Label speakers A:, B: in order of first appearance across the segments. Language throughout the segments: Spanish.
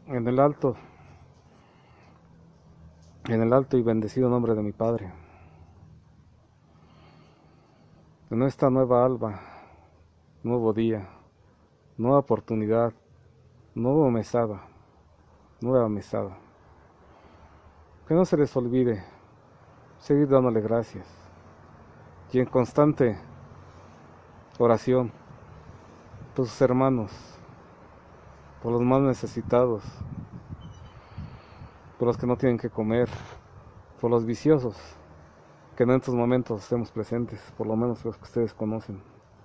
A: en el alto, en el alto y bendecido nombre de mi Padre, en esta nueva alba, nuevo día, nueva oportunidad, nueva mesada, nueva mesada. Que no se les olvide seguir dándole gracias y en constante oración por sus hermanos, por los más necesitados, por los que no tienen que comer, por los viciosos, que en estos momentos estemos presentes, por lo menos los que ustedes conocen.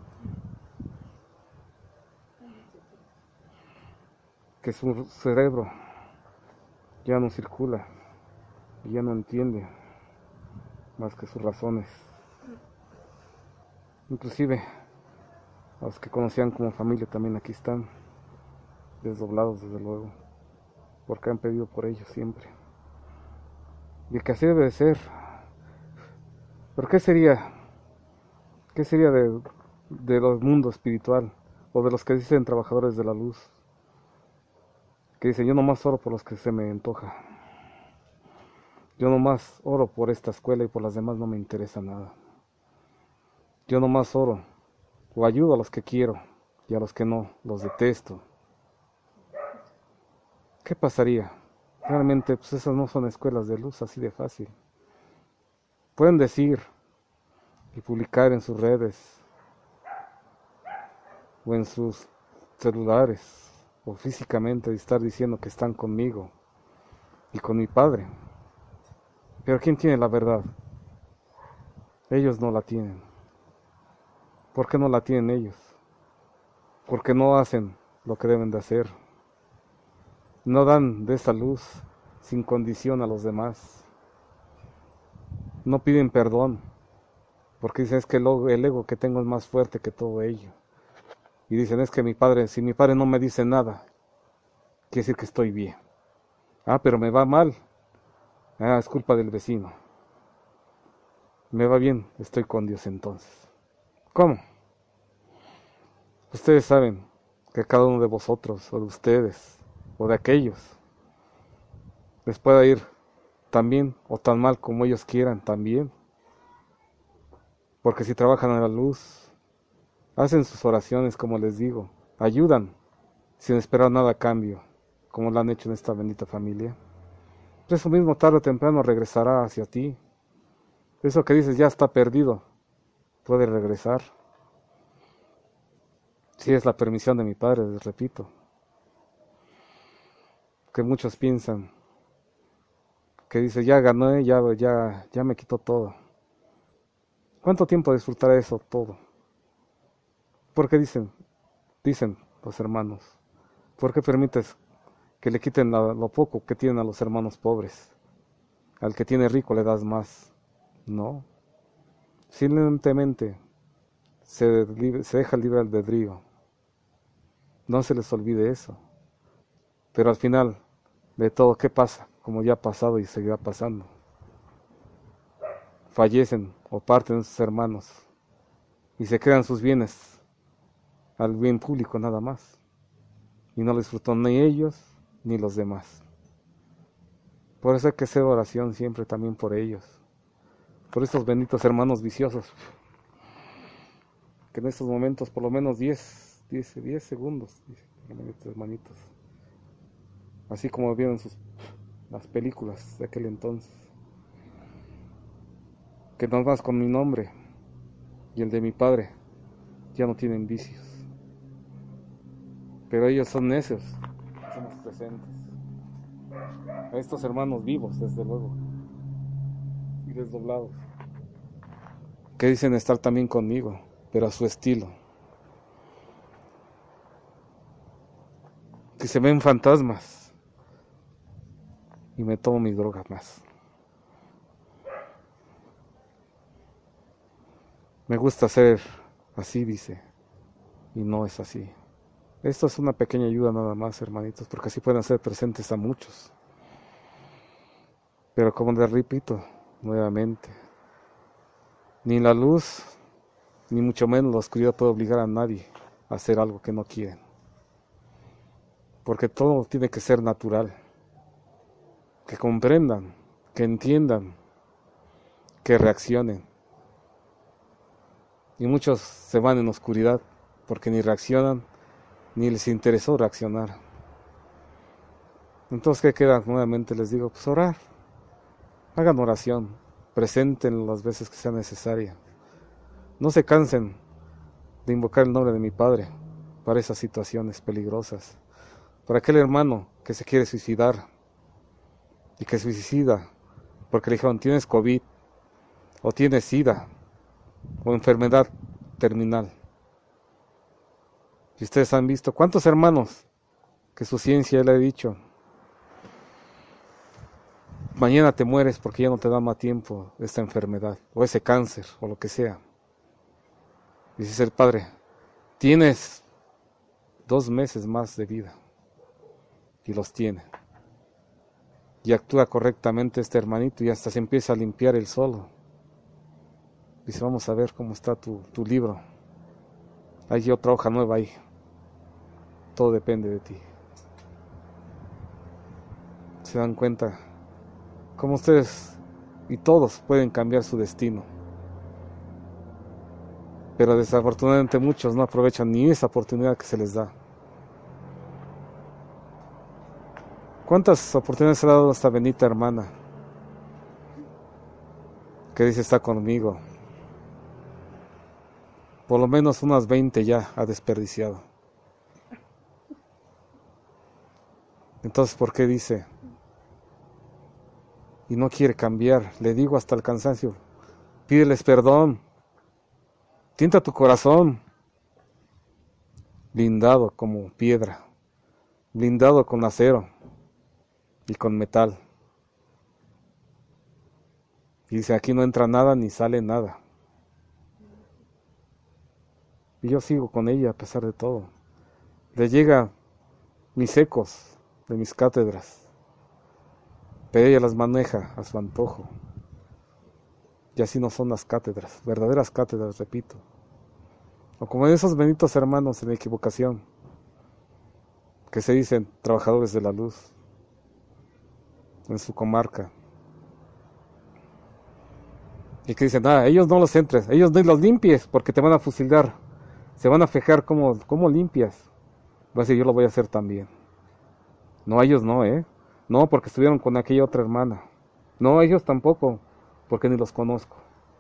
A: Que su cerebro ya no circula y ya no entiende más que sus razones. Inclusive a los que conocían como familia también aquí están, desdoblados desde luego, porque han pedido por ellos siempre. Y que así debe de ser. ¿Pero qué sería de los mundo espiritual, o de los que dicen trabajadores de la luz, que dicen yo nomás oro por los que se me antoja, yo nomás oro por esta escuela y por las demás no me interesa nada, yo nomás oro o ayudo a los que quiero y a los que no, los detesto? ¿Qué pasaría? Realmente pues esas no son escuelas de luz así de fácil. Pueden decir y publicar en sus redes o en sus celulares o físicamente y estar diciendo que están conmigo y con mi Padre. Pero ¿quién tiene la verdad? Ellos no la tienen. ¿Por qué no la tienen ellos? Porque no hacen lo que deben de hacer. No dan de esa luz sin condición a los demás. No piden perdón, porque dicen es que el ego que tengo es más fuerte que todo ello. Y dicen es que mi padre, si mi padre no me dice nada, quiere decir que estoy bien. Ah, pero me va mal. Ah, es culpa del vecino. Me va bien, estoy con Dios entonces. ¿Cómo? Ustedes saben que cada uno de vosotros, o de ustedes, o de aquellos, les pueda ir tan bien o tan mal como ellos quieran también. Porque si trabajan en la luz, hacen sus oraciones como les digo, ayudan sin esperar nada a cambio, como lo han hecho en esta bendita familia. Eso mismo tarde o temprano regresará hacia ti. Eso que dices ya está perdido, puede regresar. Si es la permisión de mi Padre, les repito. Que muchos piensan que dice ya gané, ya me quitó todo. ¿Cuánto tiempo disfrutará eso todo? Porque dicen los hermanos, ¿por qué permites que le quiten lo poco que tienen a los hermanos pobres? Al que tiene rico le das más. No. Simplemente se deja el libre albedrío. No se les olvide eso. Pero al final de todo, ¿qué pasa? Como ya ha pasado y seguirá pasando. Fallecen o parten sus hermanos y se quedan sus bienes al bien público nada más. Y no lo disfrutó ni ellos ni los demás. Por eso hay que hacer oración siempre también por ellos. Por estos benditos hermanos viciosos. Que en estos momentos por lo menos 10 segundos, hermanitos. Así como vieron las películas de aquel entonces. Que nada más con mi nombre y el de mi padre ya no tienen vicios. Pero ellos son necios, somos presentes. A estos hermanos vivos, desde luego, y desdoblados, que dicen estar también conmigo, pero a su estilo. Que se ven fantasmas y me tomo mis drogas más. Me gusta ser así, dice, y no es así. Esto es una pequeña ayuda nada más, hermanitos, porque así pueden hacer presentes a muchos. Pero como les repito nuevamente, ni la luz, ni mucho menos la oscuridad puede obligar a nadie a hacer algo que no quieren. porque todo tiene que ser natural, que comprendan, que entiendan, que reaccionen. Y muchos se van en oscuridad porque ni reaccionan, ni les interesó reaccionar. Entonces, ¿qué queda? Nuevamente les digo, pues orar. Hagan oración, presenten las veces que sea necesaria. No se cansen de invocar el nombre de mi Padre para esas situaciones peligrosas. Para aquel hermano que se quiere suicidar y que suicida porque le dijeron tienes COVID o tienes SIDA o enfermedad terminal. Y ustedes han visto cuántos hermanos que su ciencia le ha dicho mañana te mueres porque ya no te da más tiempo esta enfermedad o ese cáncer o lo que sea. Dice el Padre, tienes 2 meses más de vida y los tiene. Y actúa correctamente este hermanito y hasta se empieza a limpiar él solo. Dice, vamos a ver cómo está tu libro. Hay otra hoja nueva ahí. Todo depende de ti. Se dan cuenta cómo ustedes y todos pueden cambiar su destino. Pero desafortunadamente muchos no aprovechan ni esa oportunidad que se les da. ¿Cuántas oportunidades ha dado esta bendita hermana que dice está conmigo? Por lo menos unas 20 ya ha desperdiciado. Entonces, ¿por qué dice? Y no quiere cambiar. Le digo hasta el cansancio, pídeles perdón. Tienta tu corazón. Blindado como piedra. Blindado con acero y con metal. Y dice, aquí no entra nada ni sale nada. Y yo sigo con ella a pesar de todo. Le llega mis ecos de mis cátedras, pero ella las maneja a su antojo. Y así no son las cátedras, verdaderas cátedras, repito. O como esos benditos hermanos en la equivocación, que se dicen trabajadores de la luz, en su comarca. Y que dicen, ellos no los entres, ellos no los limpies, porque te van a fusilar. Se van a fijar cómo limpias. Va a decir, yo lo voy a hacer también. No, ellos no, No, porque estuvieron con aquella otra hermana. No, ellos tampoco, porque ni los conozco.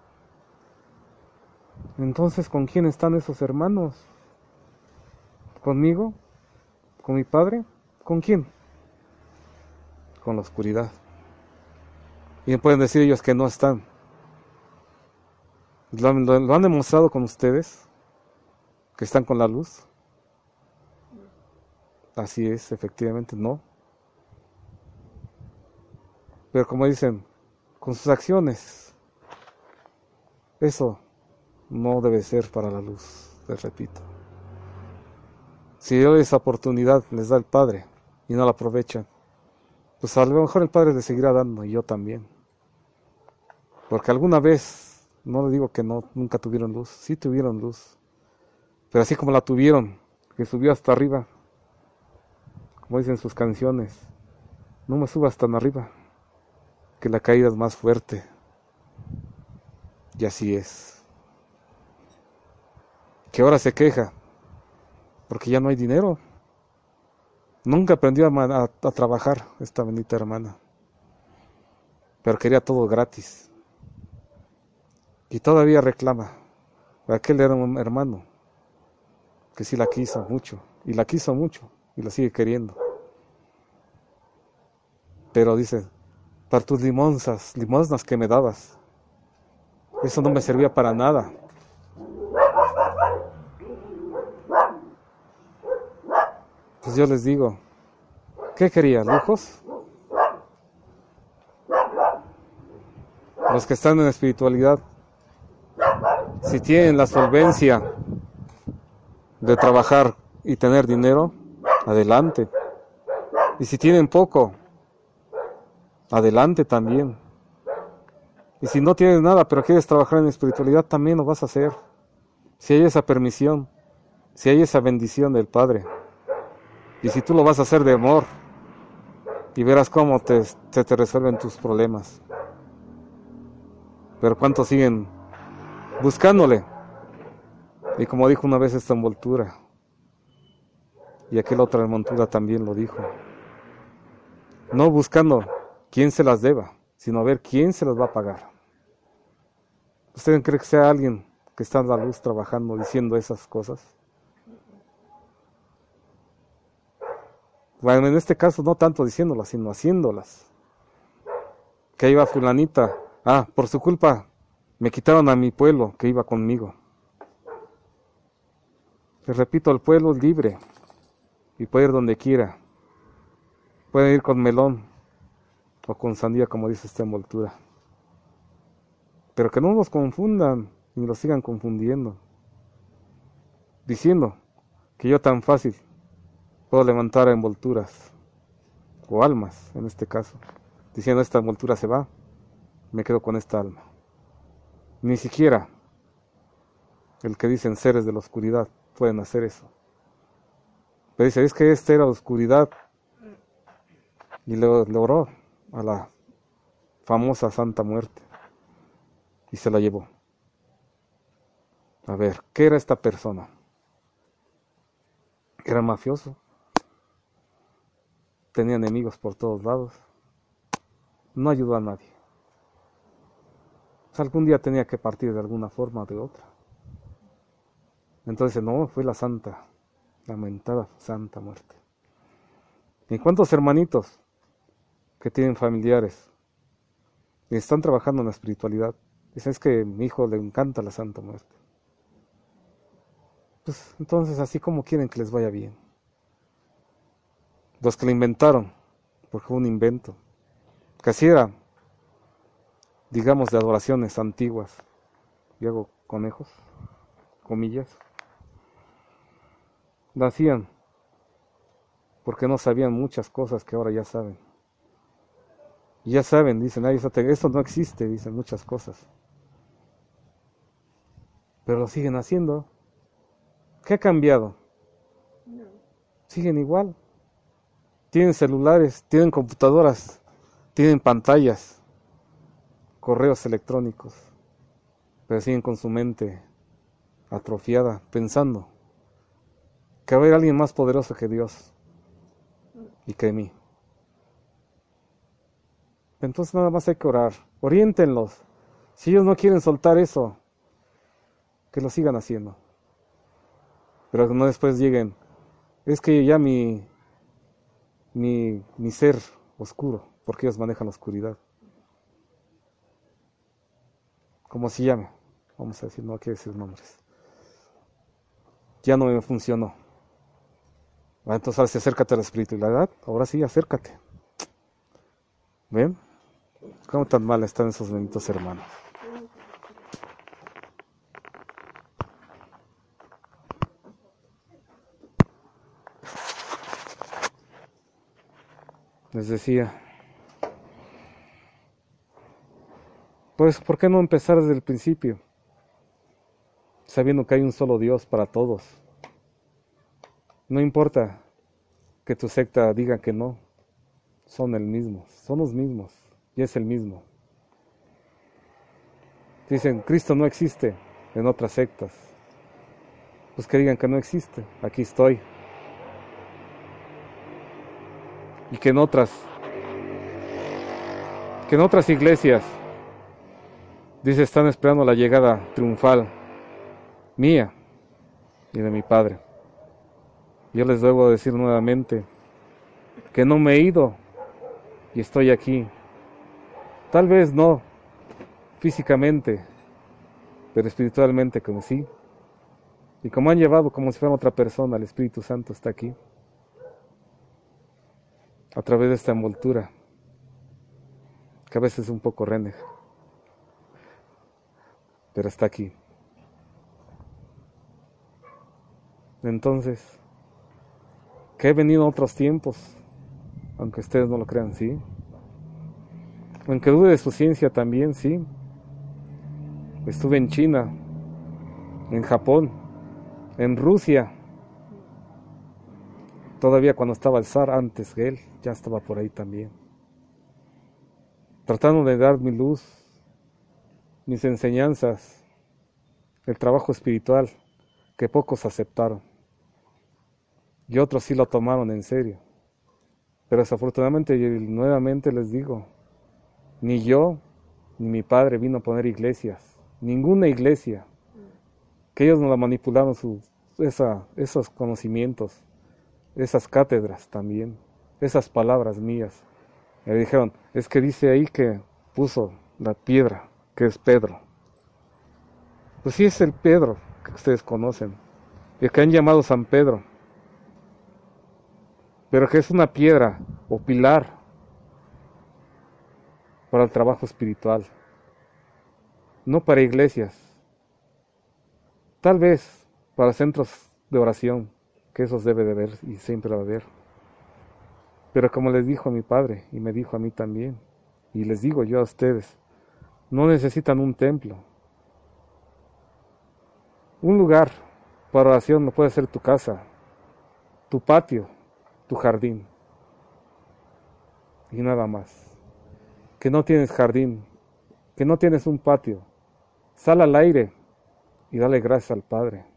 A: Entonces, ¿con quién están esos hermanos? ¿Conmigo? ¿Con mi Padre? ¿Con quién? Con la oscuridad. Y me pueden decir ellos que no están. ¿Lo han demostrado con ustedes? ¿Que están con la luz? Así es, efectivamente, no. Pero como dicen, con sus acciones, eso no debe ser para la luz, les repito. Si esa oportunidad les da el Padre y no la aprovechan, pues a lo mejor el Padre les seguirá dando y yo también. Porque alguna vez, no le digo que no, nunca tuvieron luz, sí tuvieron luz. Pero así como la tuvieron, que subió hasta arriba, como dicen sus canciones, no me subas tan arriba, que la caída es más fuerte. Y así es. Que ahora se queja, porque ya no hay dinero. Nunca aprendió a trabajar esta bendita hermana, pero quería todo gratis. Y todavía reclama a aquel hermano que sí la quiso mucho, y la quiso mucho, y la sigue queriendo. Pero dice, para tus limosnas que me dabas, eso no me servía para nada. Pues yo les digo, ¿qué quería? ¿Lujos? Los que están en espiritualidad, si tienen la solvencia de trabajar y tener dinero, adelante. Y si tienen poco, adelante también. Y si no tienes nada, pero quieres trabajar en espiritualidad, también lo vas a hacer. Si hay esa permisión, si hay esa bendición del Padre. Y si tú lo vas a hacer de amor, y verás cómo te resuelven tus problemas. Pero ¿cuántos siguen buscándole? Y como dijo una vez esta envoltura, y aquella otra envoltura también lo dijo, no buscando quién se las deba, sino a ver quién se las va a pagar. ¿Usted cree que sea alguien que está en la luz trabajando, diciendo esas cosas? Bueno, en este caso no tanto diciéndolas, sino haciéndolas. Que iba fulanita, por su culpa me quitaron a mi pueblo que iba conmigo. Les repito, el pueblo es libre y puede ir donde quiera. Puede ir con melón o con sandía, como dice esta envoltura. Pero que no los confundan ni los sigan confundiendo, diciendo que yo tan fácil puedo levantar envolturas o almas, en este caso, diciendo esta envoltura se va, me quedo con esta alma. Ni siquiera el que dicen seres de la oscuridad pueden hacer eso. Pero dice, es que esta era oscuridad, y le oró a la famosa Santa Muerte y se la llevó. A ver, ¿qué era esta persona? Era mafioso, tenía enemigos por todos lados, no ayudó a nadie. O sea, algún día tenía que partir de alguna forma o de otra. Entonces, no, fue la santa, lamentada Santa Muerte. ¿Y cuántos hermanitos que tienen familiares y están trabajando en la espiritualidad? Dicen, es que a mi hijo le encanta la Santa Muerte. Pues entonces, así como quieren que les vaya bien. Los que la inventaron, porque fue un invento, que así era, digamos, de adoraciones antiguas, y hago conejos, comillas, la hacían porque no sabían muchas cosas que ahora ya saben. Y ya saben, dicen, esto no existe, dicen muchas cosas. Pero lo siguen haciendo. ¿Qué ha cambiado? No. Siguen igual. Tienen celulares, tienen computadoras, tienen pantallas, correos electrónicos, pero siguen con su mente atrofiada, pensando que va a haber alguien más poderoso que Dios y que mí. Entonces nada más hay que orar, oriéntenlos. Si ellos no quieren soltar eso, que lo sigan haciendo. Pero no después lleguen, es que ya mi ser oscuro, porque ellos manejan la oscuridad. Como se llame, vamos a decir, no quiero decir nombres. Ya no me funcionó. Entonces ahora sí, acércate a la espiritualidad, ahora sí, acércate. ¿Ven? ¿Cómo tan mal están esos benditos hermanos? Les decía, pues, ¿por qué no empezar desde el principio? Sabiendo que hay un solo Dios para todos. No importa que tu secta diga que no, son el mismo, son los mismos, y es el mismo. Dicen, Cristo no existe en otras sectas. Pues que digan que no existe, aquí estoy. Y que en otras iglesias, dice, están esperando la llegada triunfal mía y de mi Padre. Yo les debo decir nuevamente que no me he ido y estoy aquí. Tal vez no físicamente, pero espiritualmente como sí. Y como han llevado como si fuera otra persona, el Espíritu Santo está aquí. A través de esta envoltura, que a veces es un poco reneja, pero está aquí. Entonces, que he venido a otros tiempos, aunque ustedes no lo crean, sí. Aunque dude de su ciencia también, sí. Estuve en China, en Japón, en Rusia, Todavía cuando estaba el zar, antes que él, ya estaba por ahí también. Tratando de dar mi luz, mis enseñanzas, el trabajo espiritual, que pocos aceptaron. Y otros sí lo tomaron en serio. Pero desafortunadamente, nuevamente les digo, ni yo, ni mi padre vino a poner iglesias. Ninguna iglesia. Que ellos no la manipularon esos conocimientos, esas cátedras también, esas palabras mías. Me dijeron, es que dice ahí que puso la piedra, que es Pedro. Pues sí es el Pedro que ustedes conocen, el que han llamado San Pedro, pero que es una piedra o pilar para el trabajo espiritual, no para iglesias, tal vez para centros de oración, que esos debe de haber y siempre va a haber. Pero como les dijo a mi padre y me dijo a mí también, y les digo yo a ustedes, no necesitan un templo. Un lugar para oración no puede ser tu casa, tu patio, tu jardín y nada más. Que no tienes jardín, que no tienes un patio, sal al aire y dale gracias al Padre.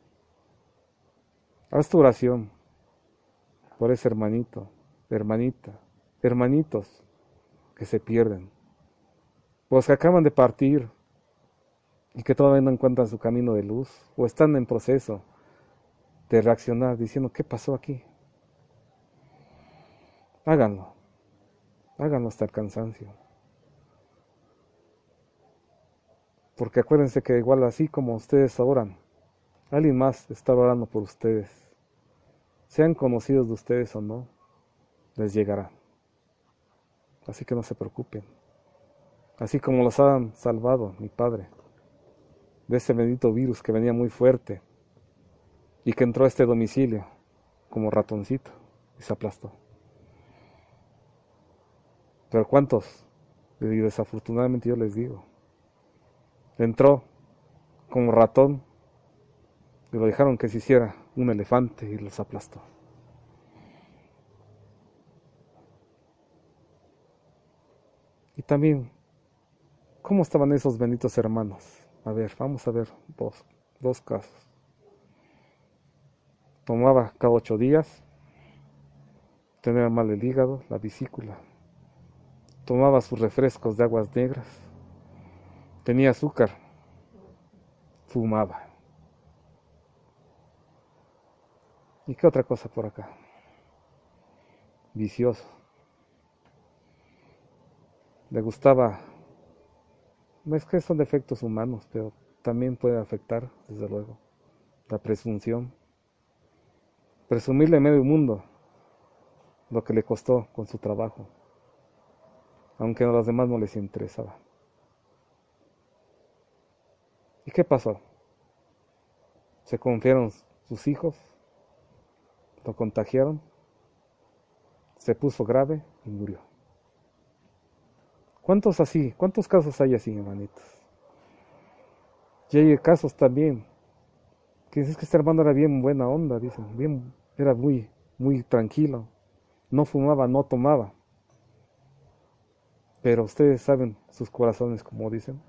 A: Haz tu oración por ese hermanito, hermanita, hermanitos que se pierden, pues que acaban de partir y que todavía no encuentran su camino de luz o están en proceso de reaccionar diciendo, ¿qué pasó aquí? Háganlo, háganlo hasta el cansancio. Porque acuérdense que igual así como ustedes oran, alguien más está orando por ustedes. Sean conocidos de ustedes o no, les llegará. Así que no se preocupen. Así como los han salvado mi padre de ese bendito virus que venía muy fuerte y que entró a este domicilio como ratoncito y se aplastó. Pero ¿cuántos? Y desafortunadamente yo les digo, entró como ratón y lo dejaron que se hiciera un elefante y los aplastó. Y también, ¿cómo estaban esos benditos hermanos? A ver, vamos a ver dos casos. Tomaba cada 8 días, tenía mal el hígado, la vesícula. Tomaba sus refrescos de aguas negras, tenía azúcar, fumaba. ¿Y qué otra cosa por acá? Vicioso. Le gustaba, no es que son defectos humanos, pero también puede afectar, desde luego, la presunción. Presumirle a medio mundo lo que le costó con su trabajo, aunque a los demás no les interesaba. ¿Y qué pasó? Se confiaron sus hijos, lo contagiaron, se puso grave y murió. ¿Cuántos así? ¿Cuántos casos hay así, hermanitos? Y hay casos también, que es que este hermano era bien buena onda, dicen, bien, era muy, muy tranquilo, no fumaba, no tomaba. Pero ustedes saben sus corazones, como dicen,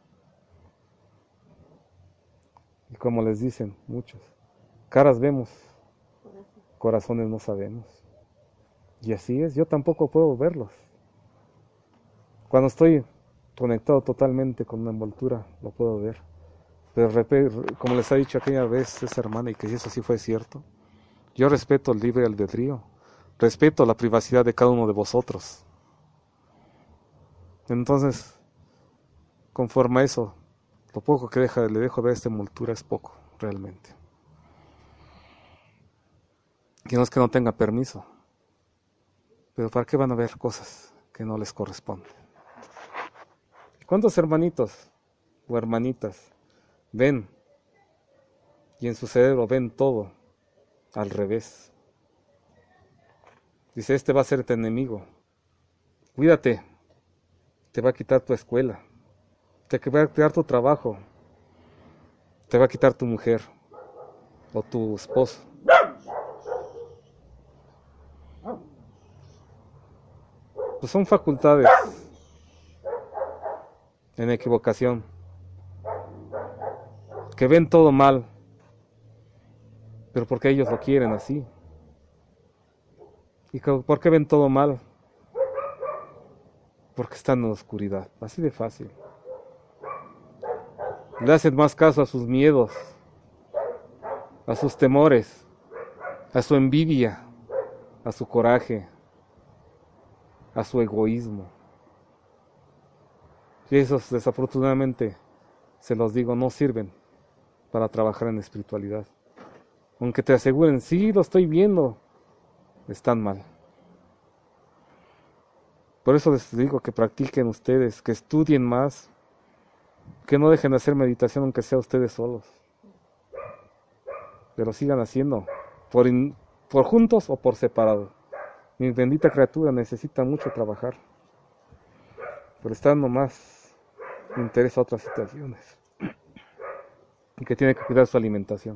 A: y como les dicen muchos, caras vemos, corazones no sabemos. Y así es, yo tampoco puedo verlos. Cuando estoy conectado totalmente con una envoltura, lo puedo ver. Pero como les ha dicho aquella vez esa hermana, y que eso sí fue cierto, yo respeto el libre albedrío, respeto la privacidad de cada uno de vosotros. Entonces, conforme a eso, lo poco que le dejo ver a esta envoltura es poco, realmente. Y no es que no tenga permiso, pero ¿para qué van a ver cosas que no les corresponden? ¿Cuántos hermanitos o hermanitas ven y en su cerebro ven todo al revés? Dice, este va a ser tu enemigo, cuídate, te va a quitar tu escuela, te va a quitar tu trabajo, te va a quitar tu mujer o tu esposo. pues son facultades en equivocación, que ven todo mal, pero porque ellos lo quieren así. ¿Y por qué ven todo mal? Porque están en la oscuridad, así de fácil. Le hacen más caso a sus miedos, a sus temores, a su envidia, a su coraje, a su egoísmo. Y esos, desafortunadamente, se los digo, no sirven para trabajar en espiritualidad. Aunque te aseguren, sí, lo estoy viendo, están mal. Por eso les digo que practiquen ustedes, que estudien más, que no dejen de hacer meditación aunque sea ustedes solos. Pero sigan haciendo, por juntos o por separado. Mi bendita criatura necesita mucho trabajar. Pero está dando más interés a otras situaciones. Y que tiene que cuidar su alimentación.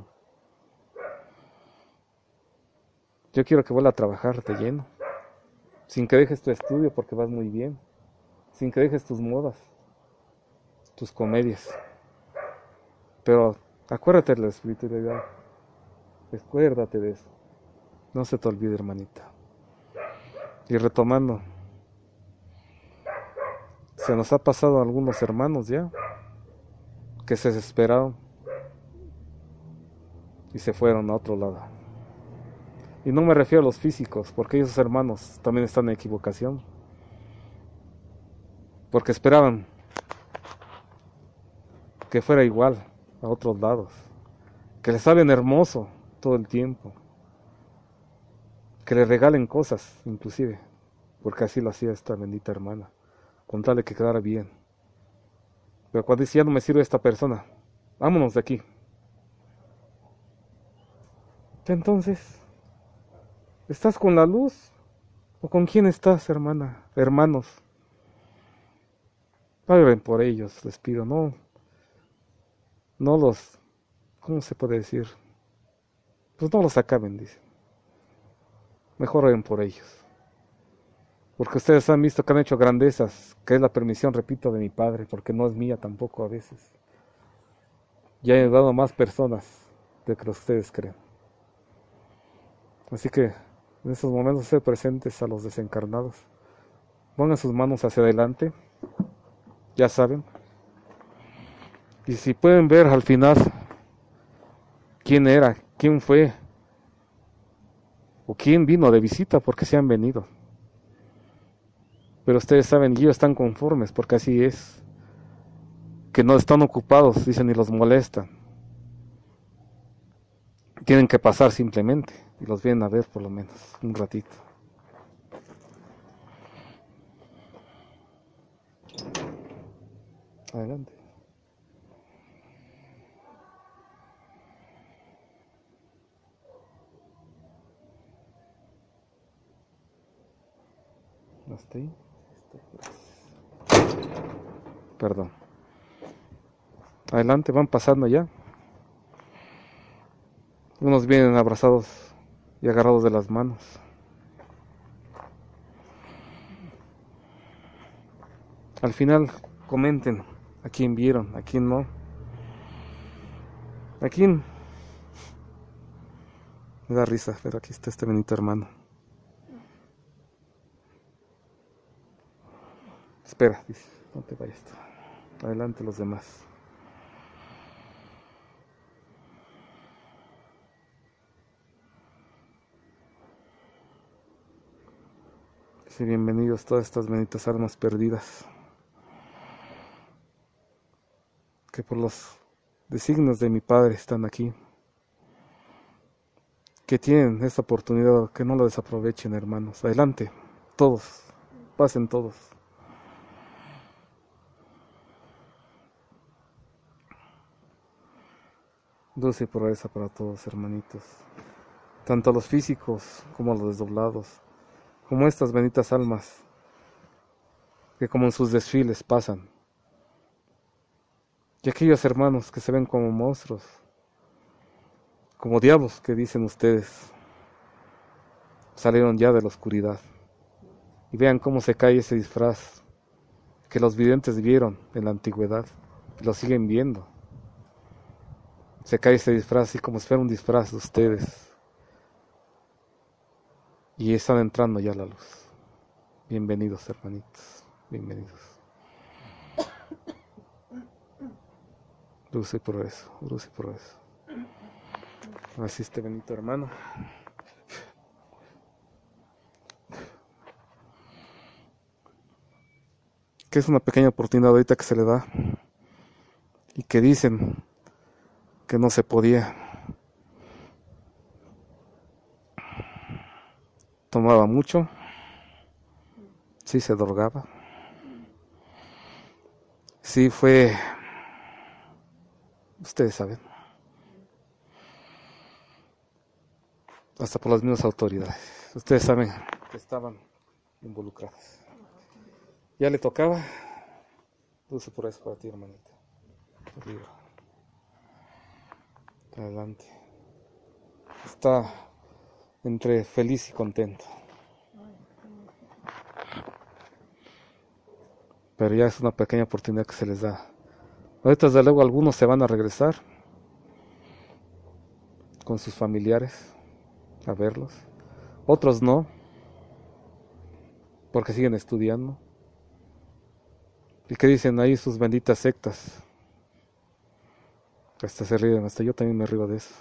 A: Yo quiero que vuelva a trabajar de lleno. Sin que dejes tu estudio porque vas muy bien. Sin que dejes tus modas, tus comedias. Pero acuérdate de la espiritualidad. Acuérdate de eso. No se te olvide, hermanita. Y retomando, se nos ha pasado a algunos hermanos ya que se desesperaron y se fueron a otro lado. Y no me refiero a los físicos, porque esos hermanos también están en equivocación. Porque esperaban que fuera igual a otros lados. Que les hablen hermoso todo el tiempo. Que les regalen cosas, inclusive. Porque así lo hacía esta bendita hermana. Con tal de que quedara bien. Pero cuando dice, ya no me sirve esta persona, vámonos de aquí. Entonces, ¿estás con la luz? ¿O con quién estás, hermana? Hermanos. Paguen por ellos, les pido, no los, ¿cómo se puede decir? Pues no los acaben, dice. Mejor oren por ellos. Porque ustedes han visto que han hecho grandezas, que es la permisión, repito, de mi Padre, porque no es mía tampoco a veces. Ya he ayudado a más personas de lo que ustedes creen. Así que en estos momentos ser presentes a los desencarnados. Pongan sus manos hacia adelante, ya saben. Y si pueden ver al final quién era, quién fue, o quién vino de visita, porque se han venido. Pero ustedes saben, y ellos están conformes, porque así es. Que no están ocupados, dicen, y los molestan. Tienen que pasar simplemente, y los vienen a ver por lo menos, un ratito. Adelante. ¿Hasta ahí? Perdón. Adelante, van pasando ya. Unos vienen abrazados y agarrados de las manos. Al final comenten a quién vieron, a quién no. A quién. Me da risa, pero aquí está este bendito hermano. Espera, dice, no te vayas. Adelante los demás. Sí, bienvenidos todas estas benditas almas perdidas, que por los designios de mi Padre están aquí, que tienen esta oportunidad, que no la desaprovechen, hermanos. Adelante, todos, pasen todos. Dulce y pureza para todos, hermanitos, tanto a los físicos como a los desdoblados, como estas benditas almas que como en sus desfiles pasan, y aquellos hermanos que se ven como monstruos, como diablos que dicen ustedes, salieron ya de la oscuridad y vean cómo se cae ese disfraz que los videntes vieron en la antigüedad y lo siguen viendo. Se cae ese disfraz así como si fuera un disfraz de ustedes y están entrando ya a la luz. Bienvenidos, hermanitos, bienvenidos. Luz y progreso, luz y progreso. Así este bendito hermano. Que es una pequeña oportunidad ahorita que se le da y que dicen que no se podía. Tomaba mucho, sí se drogaba, sí fue, ustedes saben, hasta por las mismas autoridades, ustedes saben que estaban involucradas. Ya le tocaba, dulce por eso para ti, hermanita. Arriba. Adelante. Está entre feliz y contento. Pero ya es una pequeña oportunidad que se les da. Ahorita desde luego algunos se van a regresar con sus familiares a verlos. Otros no, porque siguen estudiando. ¿Y qué dicen ahí sus benditas sectas? Hasta se ríen, hasta yo también me río de eso.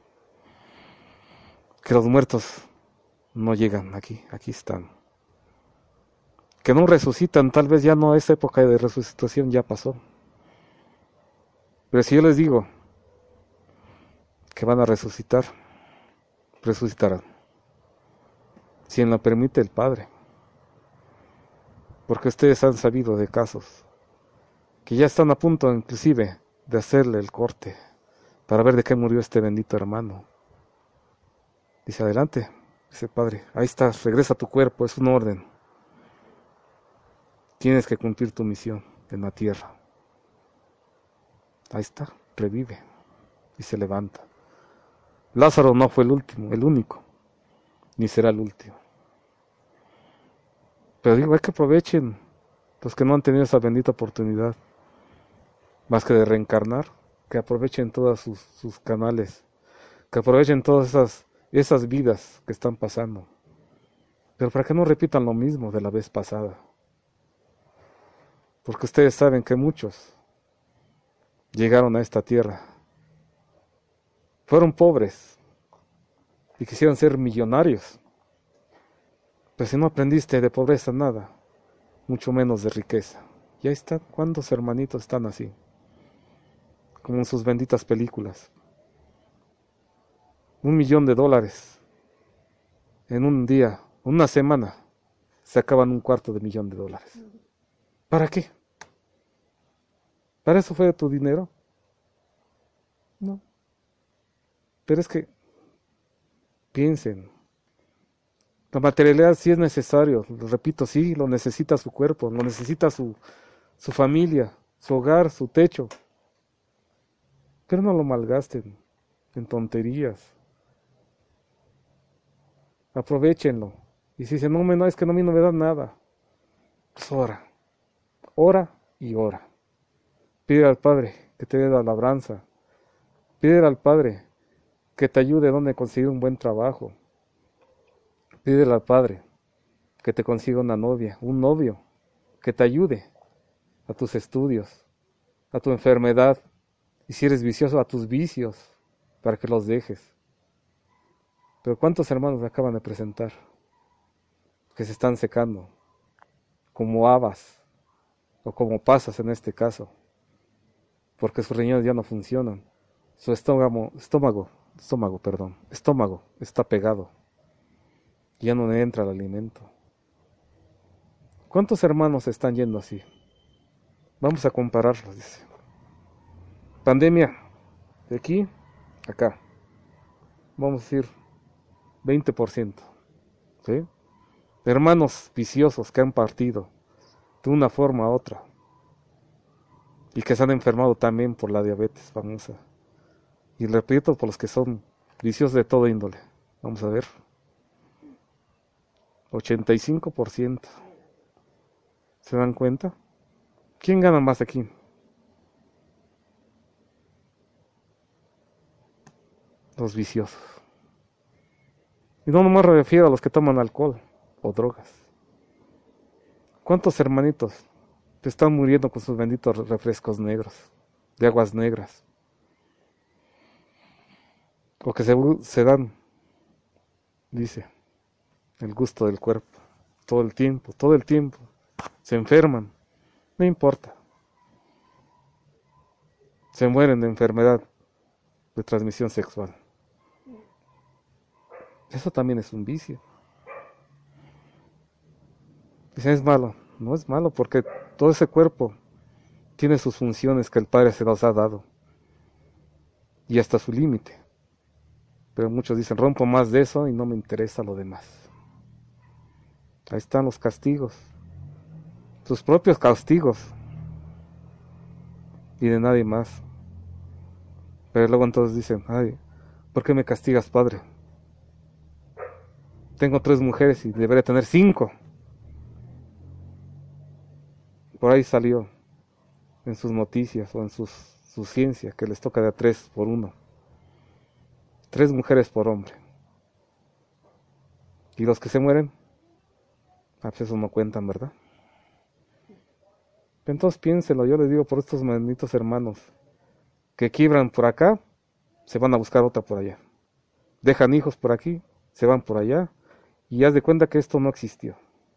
A: Que los muertos no llegan aquí, aquí están. Que no resucitan, tal vez ya no, esa época de resucitación ya pasó. Pero si yo les digo que van a resucitar, resucitarán. Si lo permite el Padre. Porque ustedes han sabido de casos que ya están a punto inclusive de hacerle el corte para ver de qué murió este bendito hermano. Dice, adelante, dice Padre, ahí está, regresa a tu cuerpo, es un orden. Tienes que cumplir tu misión en la tierra. Ahí está, revive y se levanta. Lázaro no fue el último, el único, ni será el último. Pero digo, hay que aprovechen los que no han tenido esa bendita oportunidad, más que de reencarnar, que aprovechen todos sus canales, que aprovechen todas esas vidas que están pasando. Pero para que no repitan lo mismo de la vez pasada. Porque ustedes saben que muchos llegaron a esta tierra, fueron pobres y quisieron ser millonarios. Pero si no aprendiste de pobreza nada, mucho menos de riqueza. Y ahí están, ¿cuántos hermanitos están así? Como en sus benditas películas. $1,000,000 en un día, una semana, se acaban $250,000. ¿Para qué? ¿Para eso fue tu dinero? No. Pero es que piensen. La materialidad sí es necesario, lo repito, sí, lo necesita su cuerpo, lo necesita su familia, su hogar, su techo. Pero no lo malgasten en tonterías. Aprovechenlo. Y si dicen, no, es que no, a mí no me da nada. Pues ora. Ora y ora. Pide al Padre que te dé la labranza. Pide al Padre que te ayude donde conseguir un buen trabajo. Pídele al Padre que te consiga una novia, un novio, que te ayude a tus estudios, a tu enfermedad, y si eres vicioso, a tus vicios, para que los dejes. Pero ¿cuántos hermanos me acaban de presentar que se están secando, como habas, o como pasas en este caso, porque sus riñones ya no funcionan, su estómago está pegado, ya no le entra el alimento? ¿Cuántos hermanos están yendo así? Vamos a compararlos, dice. Pandemia, de aquí a acá. Vamos a decir 20%. ¿Sí? Hermanos viciosos que han partido de una forma u otra. Y que se han enfermado también por la diabetes famosa. Y repito, por los que son viciosos de todo índole. Vamos a ver. 85%. ¿Se dan cuenta? ¿Quién gana más aquí? Los viciosos. Y no nomás me refiero a los que toman alcohol o drogas. ¿Cuántos hermanitos te están muriendo con sus benditos refrescos negros, de aguas negras? O que se dan, dice, el gusto del cuerpo, todo el tiempo. Se enferman, no importa. Se mueren de enfermedad de transmisión sexual. Eso también es un vicio. Dicen, es malo. No es malo porque todo ese cuerpo tiene sus funciones que el Padre se los ha dado. Y hasta su límite. Pero muchos dicen, rompo más de eso y no me interesa lo demás. Ahí están los castigos. Sus propios castigos. Y de nadie más. Pero luego entonces dicen, ay, ¿por qué me castigas, Padre? Tengo 3 mujeres y debería tener 5. Por ahí salió en sus noticias o en su ciencia que les toca de a 3 por 1. 3 mujeres por hombre. Y los que se mueren, pues eso no cuentan, ¿verdad? Entonces piénselo, yo les digo por estos benditos hermanos que quiebran por acá, se van a buscar otra por allá. Dejan hijos por aquí, se van por allá y haz de cuenta que esto no existió.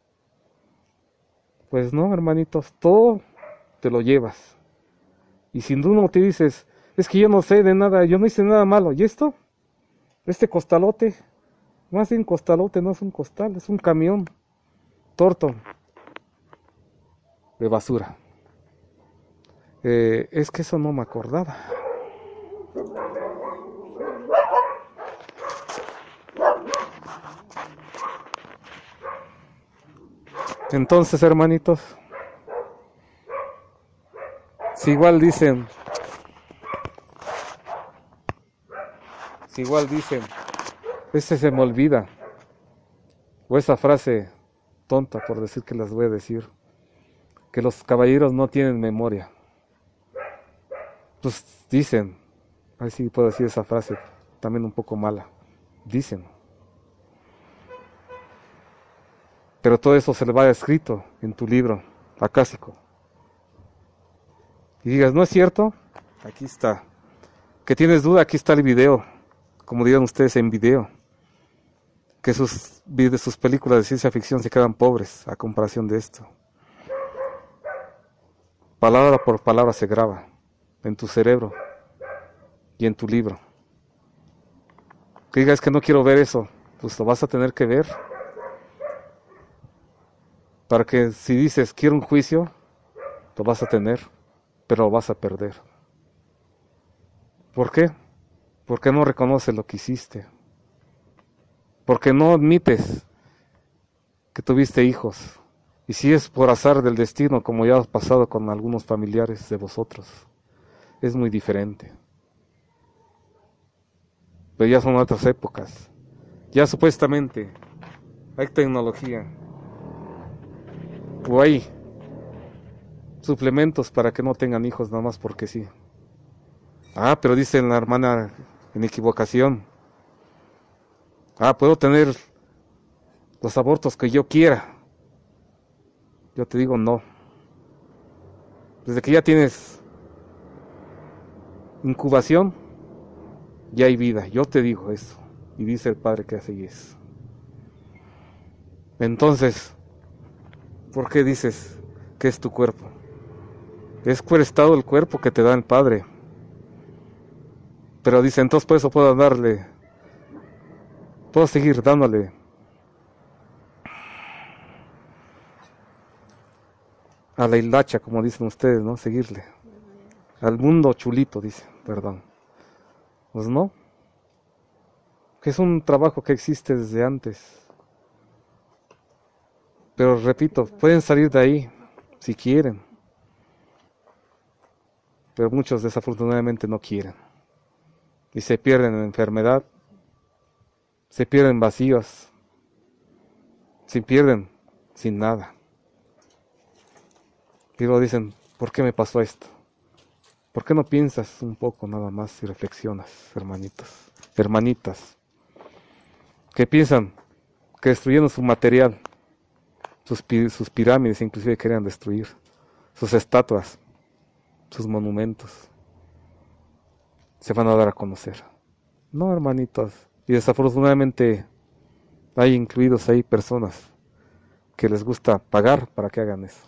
A: Pues no, hermanitos, todo te lo llevas. Y sin duda te dices, es que yo no sé de nada, yo no hice nada malo. ¿Y esto? Este costalote, más bien costalote, no es un costal, es un camión torto de basura. Es que eso no me acordaba. Entonces, hermanitos, si igual dicen, ese se me olvida, o esa frase tonta por decir que las voy a decir, que los caballeros no tienen memoria. Pues dicen, ahí sí puedo decir esa frase, también un poco mala, dicen. Pero todo eso se le va escrito en tu libro acásico. Y digas, ¿no es cierto? Aquí está. Que tienes duda, aquí está el video. Como digan ustedes en video. Que sus películas de ciencia ficción se quedan pobres a comparación de esto. Palabra por palabra se graba en tu cerebro y en tu libro. Que digas que no quiero ver eso, pues lo vas a tener que ver. Para que si dices quiero un juicio, lo vas a tener, pero lo vas a perder. ¿Por qué? Porque no reconoces lo que hiciste. Porque no admites que tuviste hijos. Y si es por azar del destino, como ya ha pasado con algunos familiares de vosotros, es muy diferente. Pero ya son otras épocas. Ya supuestamente hay tecnología. O hay suplementos para que no tengan hijos nada más porque sí. Ah, pero dice la hermana en equivocación. Ah, puedo tener los abortos que yo quiera. Yo te digo no. Desde que ya tienes incubación, ya hay vida. Yo te digo eso. Y dice el Padre que así es. Entonces, ¿por qué dices que es tu cuerpo? Es por estado del cuerpo que te da el Padre. Pero dice, entonces por eso puedo seguir dándole a la hilacha, como dicen ustedes, ¿no? Seguirle. Al mundo chulito, dice, perdón. Pues no. Que es un trabajo que existe desde antes. Pero repito, pueden salir de ahí si quieren. Pero muchos desafortunadamente no quieren. Y se pierden en enfermedad. Se pierden vacíos. se pierden sin nada. Y luego dicen, ¿por qué me pasó esto? ¿Por qué no piensas un poco nada más y reflexionas, hermanitos, hermanitas? Que piensan que destruyendo su material, sus pirámides inclusive querían destruir, sus estatuas, sus monumentos, se van a dar a conocer. No, hermanitos. Y desafortunadamente hay incluidos ahí personas que les gusta pagar para que hagan eso.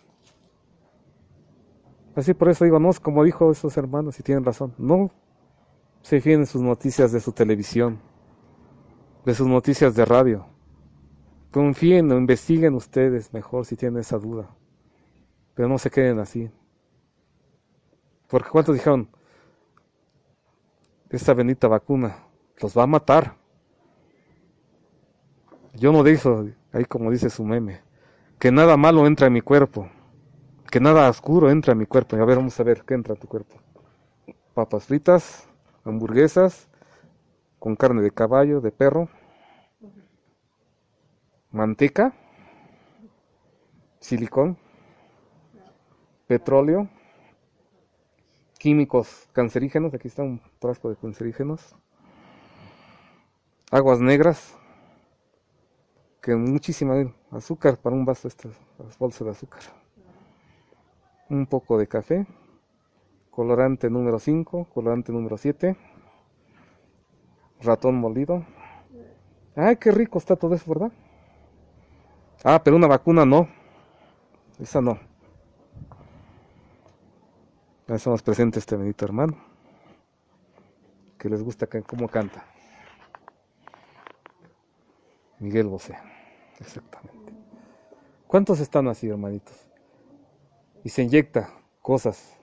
A: Así por eso digo, no, como dijo esos hermanos, y tienen razón, no se fíen en sus noticias de su televisión, de sus noticias de radio. Confíen o investiguen ustedes mejor si tienen esa duda. Pero no se queden así. Porque ¿cuántos dijeron? Esta bendita vacuna los va a matar. Yo no digo, ahí como dice su meme, que nada malo entra en mi cuerpo, que nada oscuro entra en mi cuerpo. A ver, vamos a ver qué entra en tu cuerpo. Papas fritas, hamburguesas, con carne de caballo, de perro, manteca, silicón, petróleo, químicos cancerígenos, aquí está un frasco de cancerígenos, aguas negras, que muchísima azúcar para un vaso, estas bolsas de azúcar, un poco de café, colorante número 5, colorante número 7, ratón molido. Ay, qué rico está todo eso, ¿verdad? Ah, pero una vacuna no, esa no. Ya estamos presentes este bendito hermano, que les gusta cómo canta. Miguel Bosé, exactamente. ¿Cuántos están así, hermanitos? Y se inyecta cosas.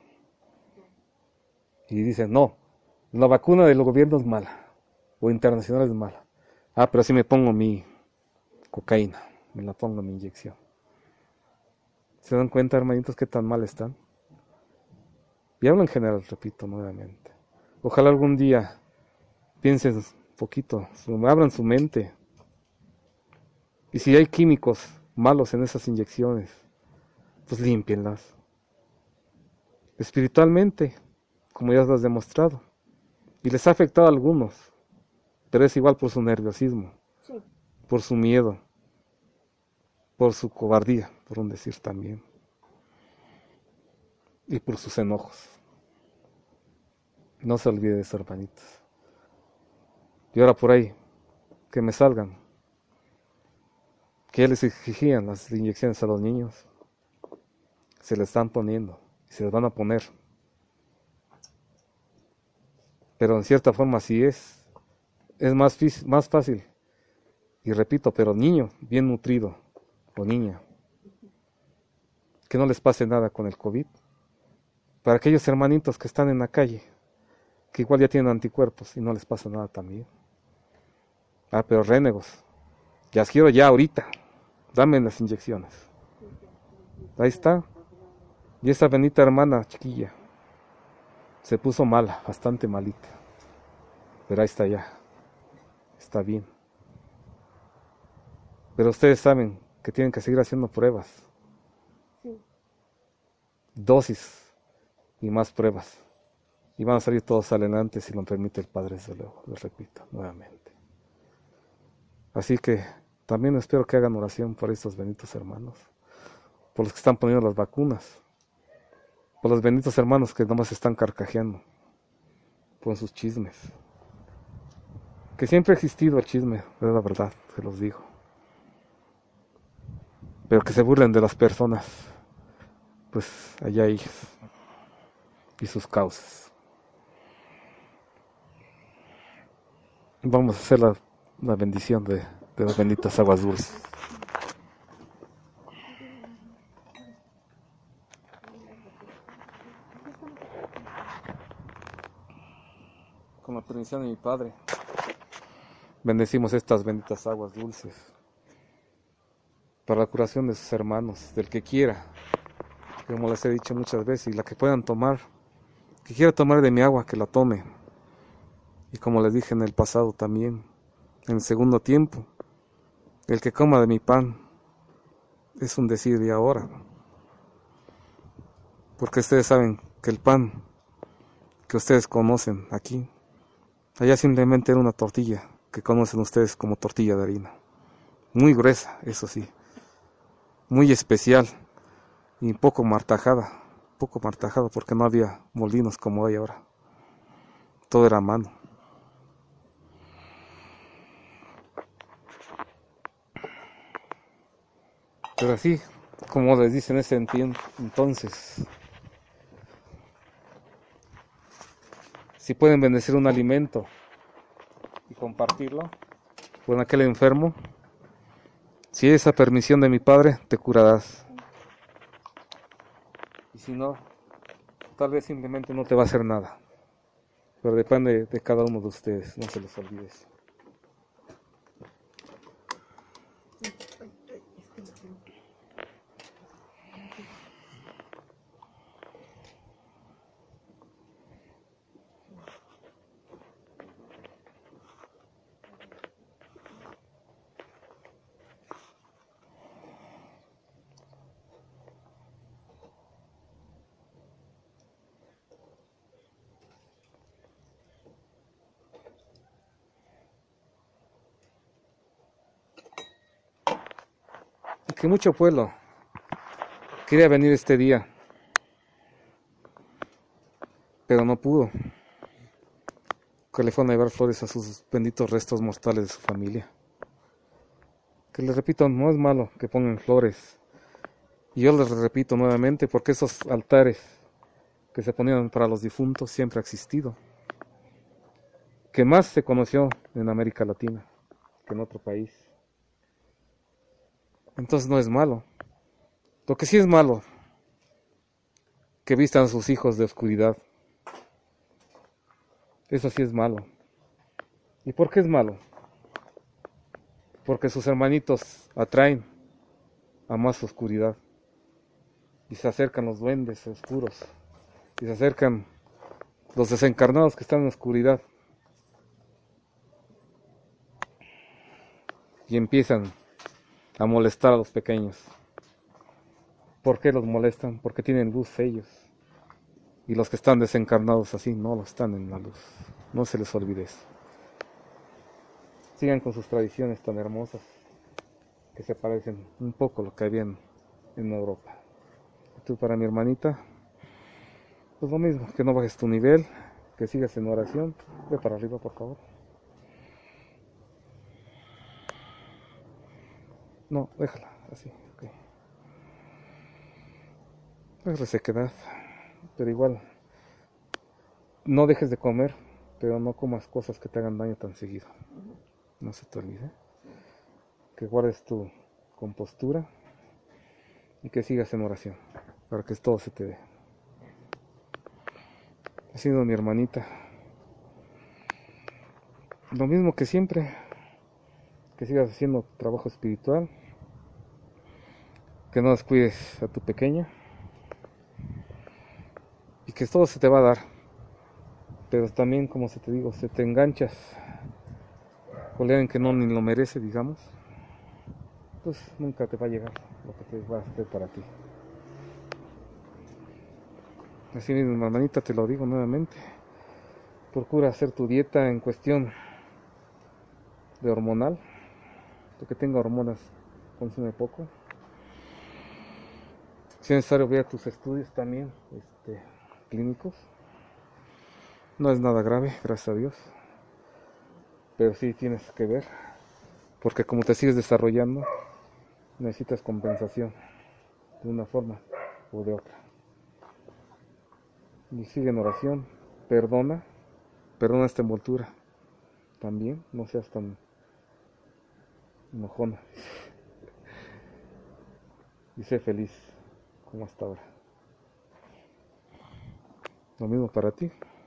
A: Y dicen, no, la vacuna del gobierno es mala, o internacional es mala. Ah, pero si me pongo mi cocaína, me la pongo mi inyección. ¿Se dan cuenta, hermanitos, qué tan mal están? Y hablo en general, repito nuevamente. Ojalá algún día piensen un poquito, abran su mente. Y si hay químicos malos en esas inyecciones, pues límpienlas. Espiritualmente, como ya lo has demostrado. Y les ha afectado a algunos, pero es igual por su nerviosismo, sí, por su miedo, por su cobardía, por un decir también, y por sus enojos. No se olvide de eso, hermanitos. Y ahora por ahí, que me salgan, que ya les exigían las inyecciones a los niños, se les están poniendo, y se les van a poner. Pero en cierta forma sí es más fácil. Y repito, pero niño bien nutrido, o niña, que no les pase nada con el COVID. Para aquellos hermanitos que están en la calle, que igual ya tienen anticuerpos y no les pasa nada también. Ah, pero rénegos, las quiero ya ahorita, dame las inyecciones. Ahí está. Y esa bendita hermana chiquilla se puso mala, bastante malita. Pero ahí está ya, está bien. Pero ustedes saben que tienen que seguir haciendo pruebas. Sí. Dosis y más pruebas. Y van a salir todos adelante si lo permite el Padre, desde luego, les repito nuevamente. Así que también espero que hagan oración por estos benditos hermanos, por los que están poniendo las vacunas, por los benditos hermanos que nomás están carcajeando con sus chismes. Que siempre ha existido el chisme, es la verdad, se los digo. Pero que se burlen de las personas, pues allá ellos y sus causas. Vamos a hacer la bendición de las benditas aguas dulces. Con la permisión de mi Padre, bendecimos estas benditas aguas dulces para la curación de sus hermanos, del que quiera, como les he dicho muchas veces, y la que puedan tomar, que quiera tomar de mi agua, que la tome. Y como les dije en el pasado también, en el segundo tiempo, el que coma de mi pan, es un decir de ahora. Porque ustedes saben que el pan que ustedes conocen aquí, allá simplemente era una tortilla que conocen ustedes como tortilla de harina. Muy gruesa, eso sí. Muy especial y poco martajada. Poco martajada porque no había molinos como hay ahora. Todo era a mano. Pero así, como les dicen ese entonces, si pueden bendecir un alimento y compartirlo con aquel enfermo, si es a permisión de mi Padre, te curarás. Y si no, tal vez simplemente no te va a hacer nada. Pero depende de cada uno de ustedes, no se les olvide eso. Y que mucho pueblo quería venir este día, pero no pudo. Que le fueron a llevar flores a sus benditos restos mortales de su familia. Que les repito, no es malo que pongan flores. Y yo les repito nuevamente, porque esos altares que se ponían para los difuntos siempre ha existido. Que más se conoció en América Latina que en otro país. Entonces no es malo. Lo que sí es malo, que vistan a sus hijos de oscuridad. Eso sí es malo. ¿Y por qué es malo? Porque sus hermanitos atraen a más oscuridad. Y se acercan los duendes oscuros. Y se acercan los desencarnados que están en la oscuridad. Y empiezan a molestar a los pequeños. ¿Por qué los molestan? Porque tienen luz ellos. Y los que están desencarnados así no lo están en la luz. No se les olvide eso. Sigan con sus tradiciones tan hermosas que se parecen un poco a lo que había en Europa. Y tú, para mi hermanita, pues lo mismo, que no bajes tu nivel, que sigas en oración. Ve para arriba, por favor. No, déjala, así, ok. Es resequedad, pero igual, no dejes de comer, pero no comas cosas que te hagan daño tan seguido. No se te olvide. Que guardes tu compostura y que sigas en oración, para que todo se te dé. Ha sido mi hermanita. Lo mismo que siempre, que sigas haciendo trabajo espiritual, que no descuides a tu pequeña y que todo se te va a dar. Pero también, como se te digo, se te enganchas con alguien que no ni lo merece, digamos, pues nunca te va a llegar lo que te va a hacer para ti. Así mismo, hermanita, te lo digo nuevamente. Procura hacer tu dieta en cuestión de hormonal. Lo que tenga hormonas consume poco. Si es necesario, ve a tus estudios también clínicos. No es nada grave, gracias a Dios. Pero sí tienes que ver. Porque como te sigues desarrollando, necesitas compensación de una forma o de otra. Y sigue en oración. Perdona esta envoltura. También, no seas tan enojona. Y sé feliz como hasta ahora. Lo mismo para ti.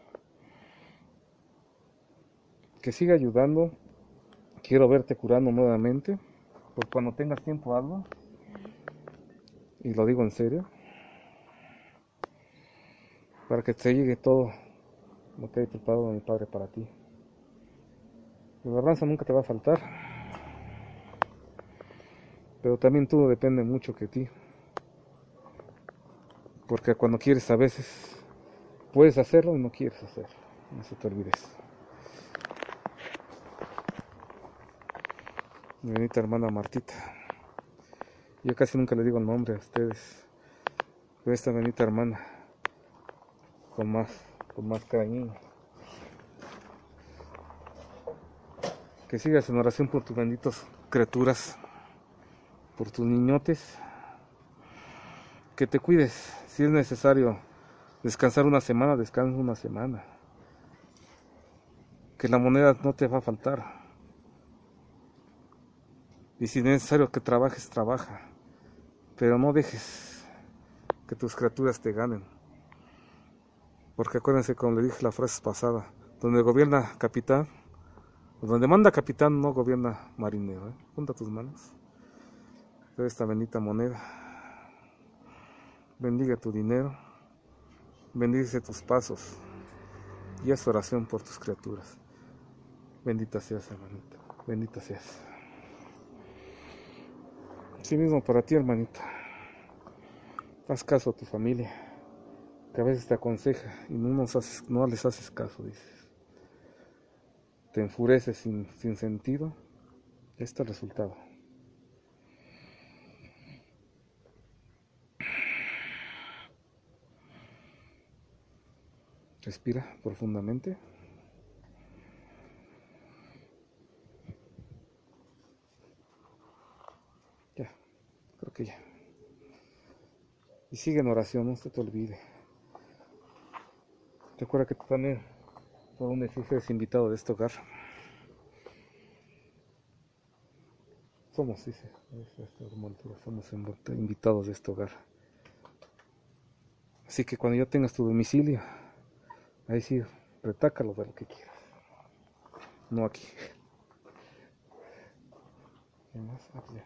A: Que siga ayudando. Quiero verte curando nuevamente. Por cuando tengas tiempo hazlo. Y lo digo en serio. Para que te llegue todo lo que he preparado mi Padre para ti. La verdad nunca te va a faltar. pero también todo depende mucho de ti, porque cuando quieres a veces puedes hacerlo y no quieres hacerlo, no se te olvides. Mi bendita hermana Martita, yo casi nunca le digo el nombre a ustedes, pero esta bendita hermana, con más cariño, que sigas en oración por tus benditas criaturas, por tus niñotes, que te cuides, si es necesario descansar una semana, descansa una semana, que la moneda no te va a faltar, y si es necesario que trabajes, trabaja, pero no dejes que tus criaturas te ganen, porque acuérdense, como le dije la frase pasada, donde gobierna capitán, o donde manda capitán, no gobierna marinero, Junta tus manos, de esta bendita moneda, bendiga tu dinero, bendice tus pasos, y haz oración por tus criaturas. Bendita seas, hermanita, bendita seas. Sí mismo para ti, hermanita. Haz caso a tu familia, que a veces te aconseja y no les haces caso, dices. Te enfureces sin sentido. Este es el resultado. Respira profundamente. Ya, creo que ya. Y sigue en oración, no se te olvide. Recuerda que tú también, por un decir, eres invitado de este hogar. Somos, dice, somos invitados de este hogar. Así que cuando ya tengas tu domicilio, ahí sí, retácalo de lo que quieras. No aquí. ¿Qué más? Ya.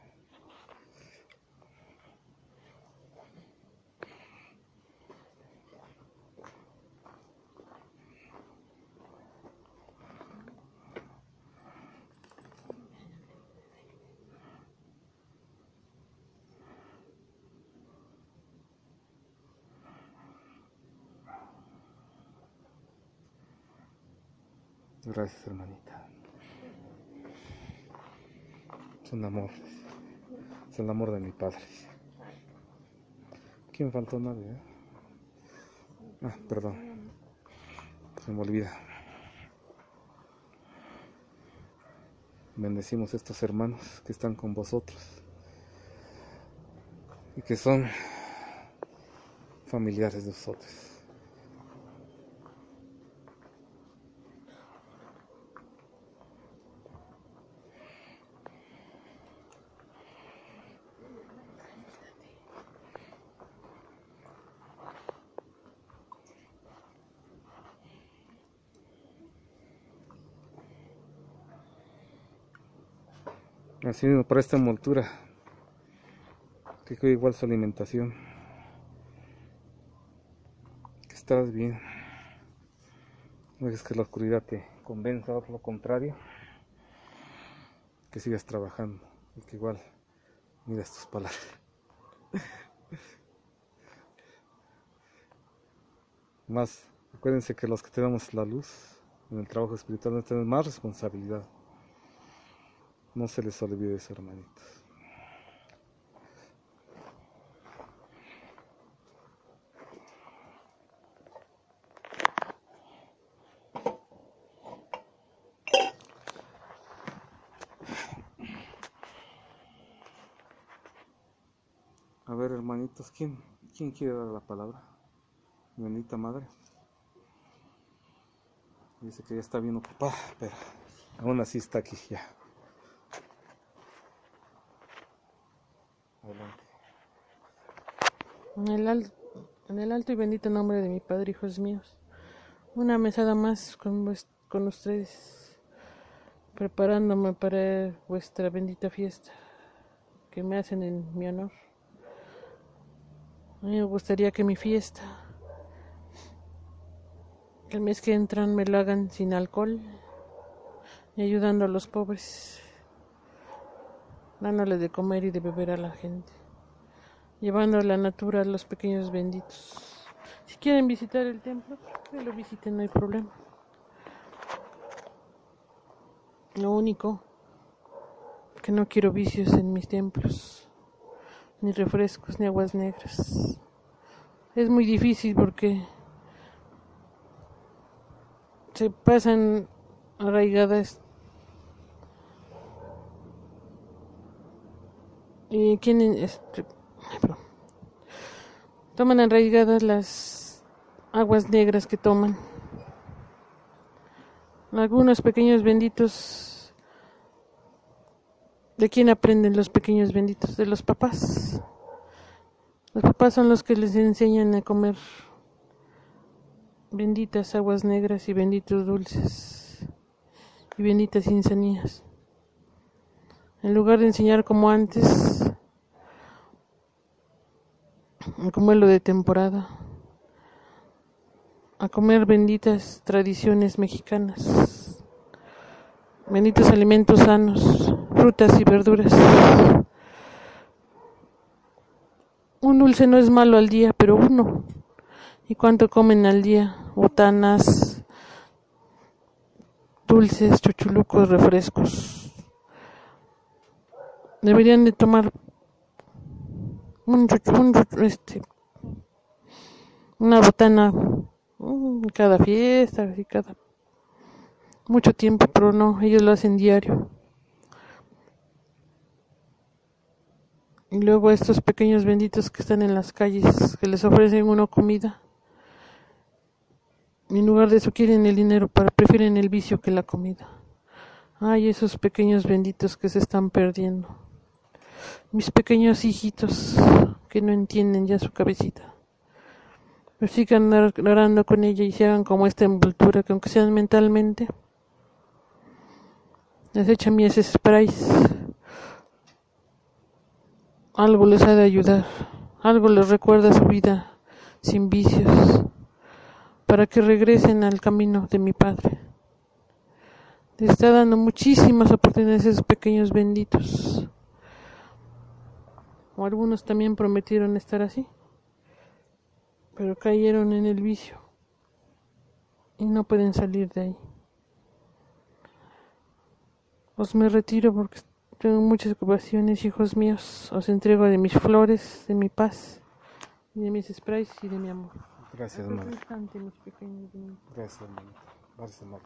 A: Gracias, hermanita. Es un amor. Es el amor de mi padre. Aquí me faltó nadie, perdón. Se me olvida. Bendecimos a estos hermanos que están con vosotros y que son familiares de vosotros. Así mismo para esta envoltura, que cuida igual su alimentación, que estás bien, no dejes que la oscuridad te convenza o lo contrario, que sigas trabajando y que igual miras tus palabras. Más, acuérdense que los que tenemos la luz en el trabajo espiritual tenemos más responsabilidad. No se les olvide eso, hermanitos. A ver, hermanitos, ¿quién quiere dar la palabra? Mi bendita madre. Dice que ya está bien ocupada, pero aún así está aquí ya. Adelante.
B: En el alto y bendito nombre de mi Padre, hijos míos, una mesada más con ustedes, preparándome para vuestra bendita fiesta que me hacen en mi honor. A mí me gustaría que mi fiesta, el mes que entran, me lo hagan sin alcohol y ayudando a los pobres. dándole de comer y de beber a la gente, llevando a la natura a los pequeños benditos. Si quieren visitar el templo, que lo visiten, no hay problema. Lo único, que no quiero vicios en mis templos, ni refrescos, ni aguas negras. Es muy difícil porque se pasan arraigadas y toman arraigadas las aguas negras que toman. Algunos pequeños benditos, ¿de quién aprenden los pequeños benditos? De los papás. Los papás son los que les enseñan a comer benditas aguas negras y benditos dulces y benditas insanías. En lugar de enseñar como antes, a comerlo de temporada, a comer benditas tradiciones mexicanas, benditos alimentos sanos, frutas y verduras. Un dulce no es malo al día, pero uno. ¿Y cuánto comen al día? Botanas, dulces, chuchulucos, refrescos. Deberían de tomar una botana cada fiesta y cada mucho tiempo, pero no, ellos lo hacen diario. Y luego estos pequeños benditos que están en las calles, que les ofrecen uno comida, y en lugar de eso quieren el dinero, prefieren el vicio que la comida. Ay, esos pequeños benditos que se están perdiendo. Mis pequeños hijitos que no entienden ya su cabecita. Pero sigan orando con ella y se hagan como esta envoltura, que aunque sean mentalmente, les echan ese sprays. Algo les ha de ayudar, algo les recuerda su vida sin vicios, para que regresen al camino de mi Padre. Les está dando muchísimas oportunidades a esos pequeños benditos. O algunos también prometieron estar así, pero cayeron en el vicio y no pueden salir de ahí. Os me retiro porque tengo muchas ocupaciones, hijos míos. Os entrego de mis flores, de mi paz, y de mis sprays y de mi amor.
A: Gracias, madre.
B: Mis pequeños benditos.
A: Gracias, hermano. Gracias, madre.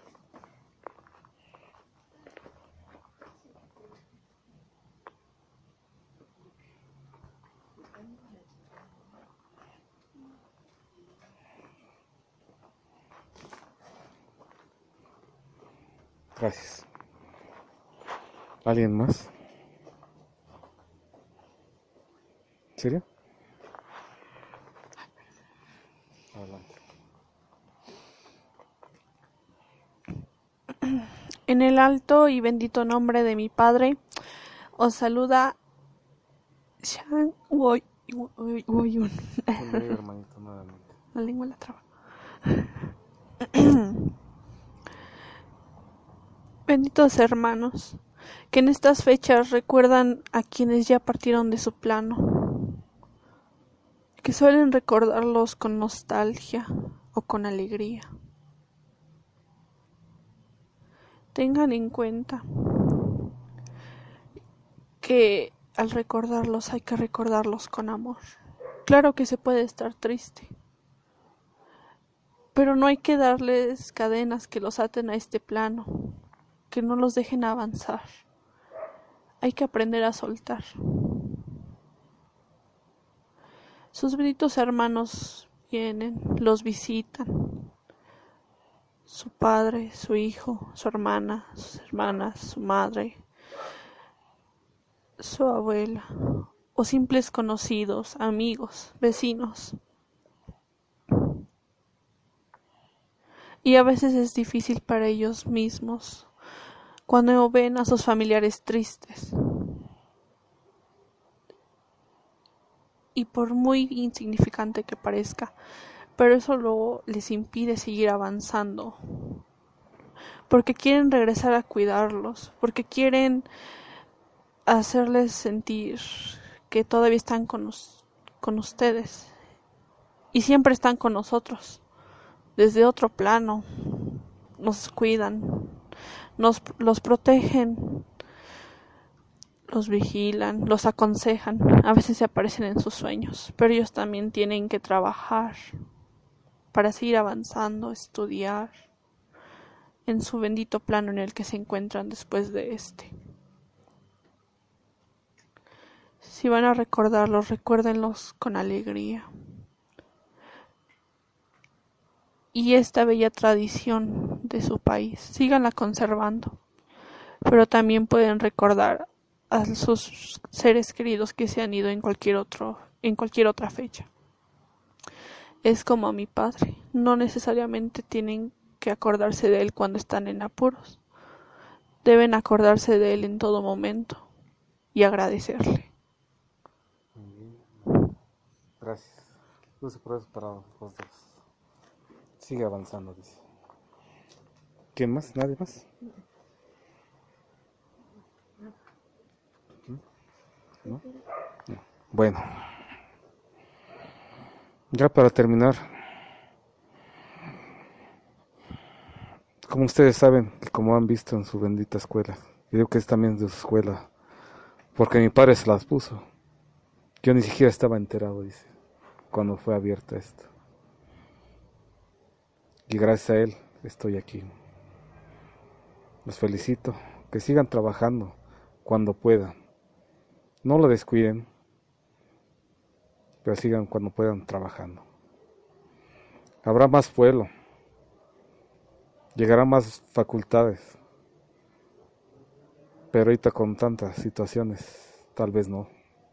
A: Gracias. ¿Alguien más? ¿En serio? Adelante.
C: En el alto y bendito nombre de mi Padre, os saluda Shan Woyun.
A: Hermanito, nuevamente.
C: La lengua la traba. Benditos hermanos, que en estas fechas recuerdan a quienes ya partieron de su plano, que suelen recordarlos con nostalgia o con alegría. Tengan en cuenta que al recordarlos hay que recordarlos con amor. Claro que se puede estar triste, pero no hay que darles cadenas que los aten a este plano, que no los dejen avanzar. Hay que aprender a soltar. Sus benditos hermanos vienen, los visitan. Su padre, su hijo, su hermana, sus hermanas, su madre, su abuela, o simples conocidos, amigos, vecinos. Y a veces es difícil para ellos mismos cuando ven a sus familiares tristes. Y por muy insignificante que parezca, pero eso luego les impide seguir avanzando. Porque quieren regresar a cuidarlos, porque quieren hacerles sentir que todavía están con ustedes y siempre están con nosotros, desde otro plano. Nos cuidan, los protegen, los vigilan, los aconsejan, a veces se aparecen en sus sueños, pero ellos también tienen que trabajar para seguir avanzando, estudiar en su bendito plano en el que se encuentran después de este. Si van a recordarlos, recuérdenlos con alegría. Y esta bella tradición de su país, síganla conservando, pero también pueden recordar a sus seres queridos que se han ido en cualquier otra fecha. Es como a mi padre, no necesariamente tienen que acordarse de él cuando están en apuros, deben acordarse de él en todo momento y agradecerle.
A: Gracias. Luce por eso para los dos. Sigue avanzando, dice. ¿Quién más? ¿Nadie más? ¿No? No. Bueno. Ya para terminar. Como ustedes saben, y como han visto en su bendita escuela, yo digo que es también de su escuela, porque mi padre se las puso. Yo ni siquiera estaba enterado, dice, cuando fue abierta esto. Y gracias a él estoy aquí. Los felicito, que sigan trabajando cuando puedan. No lo descuiden, pero sigan cuando puedan trabajando. Habrá más pueblo, llegarán más facultades, pero ahorita con tantas situaciones, tal vez no.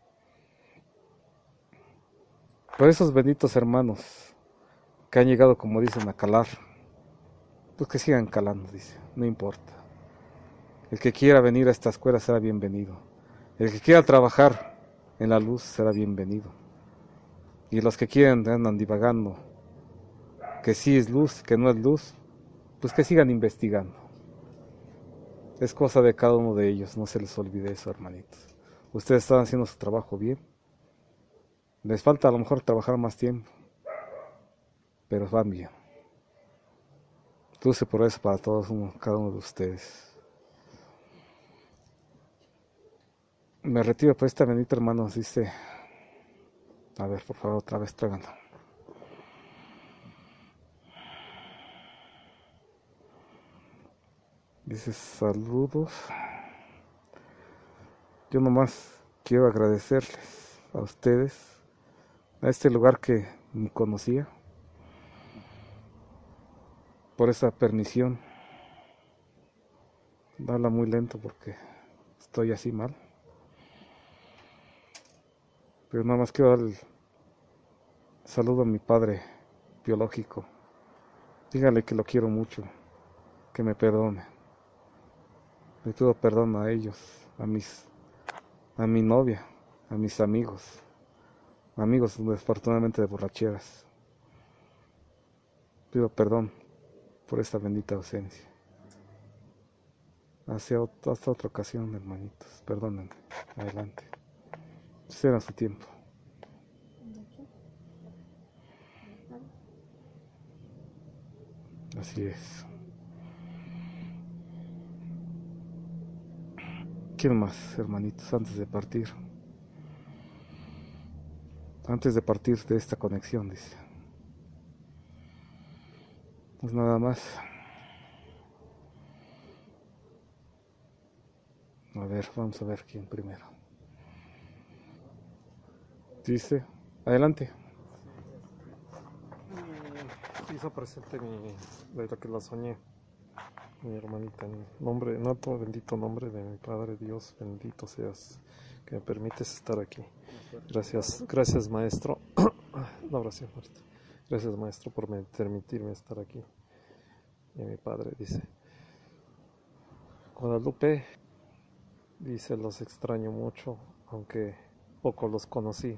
A: Pero esos benditos hermanos que han llegado, como dicen, a calar, pues que sigan calando, dice, no importa. El que quiera venir a esta escuela será bienvenido. El que quiera trabajar en la luz será bienvenido. Y los que quieren andan divagando, que sí es luz, que no es luz, pues que sigan investigando. Es cosa de cada uno de ellos, no se les olvide eso, hermanitos. Ustedes están haciendo su trabajo bien. Les falta a lo mejor trabajar más tiempo, pero van bien. Dulce por eso para todos, cada uno de ustedes. Me retiro por esta bendita, hermanos, dice. A ver, por favor, otra vez tráiganlo. Dice, saludos. Yo nomás quiero agradecerles a ustedes, a este lugar que ni conocía, por esa permisión. Habla muy lento porque estoy así mal. Pero nada más quiero dar el saludo a mi padre biológico. Dígale que lo quiero mucho, que me perdone. Le pido perdón a ellos, a mi novia, a mis amigos desafortunadamente de borracheras. Pido perdón por esta bendita ausencia. Hasta otra ocasión, hermanitos. Perdónenme. Adelante. Será su tiempo. Así es. ¿Quién más, hermanitos, antes de partir? Antes de partir de esta conexión, dice. Pues nada más. A ver, vamos a ver quién primero. Dice, adelante.
D: Hizo presente de la que la soñé, mi hermanita, en nombre, en alto bendito nombre de mi Padre Dios, bendito seas, que me permites estar aquí. Gracias maestro. La oración, Marta. Gracias maestro por permitirme estar aquí. Y mi padre dice, Guadalupe, dice, los extraño mucho, aunque poco los conocí.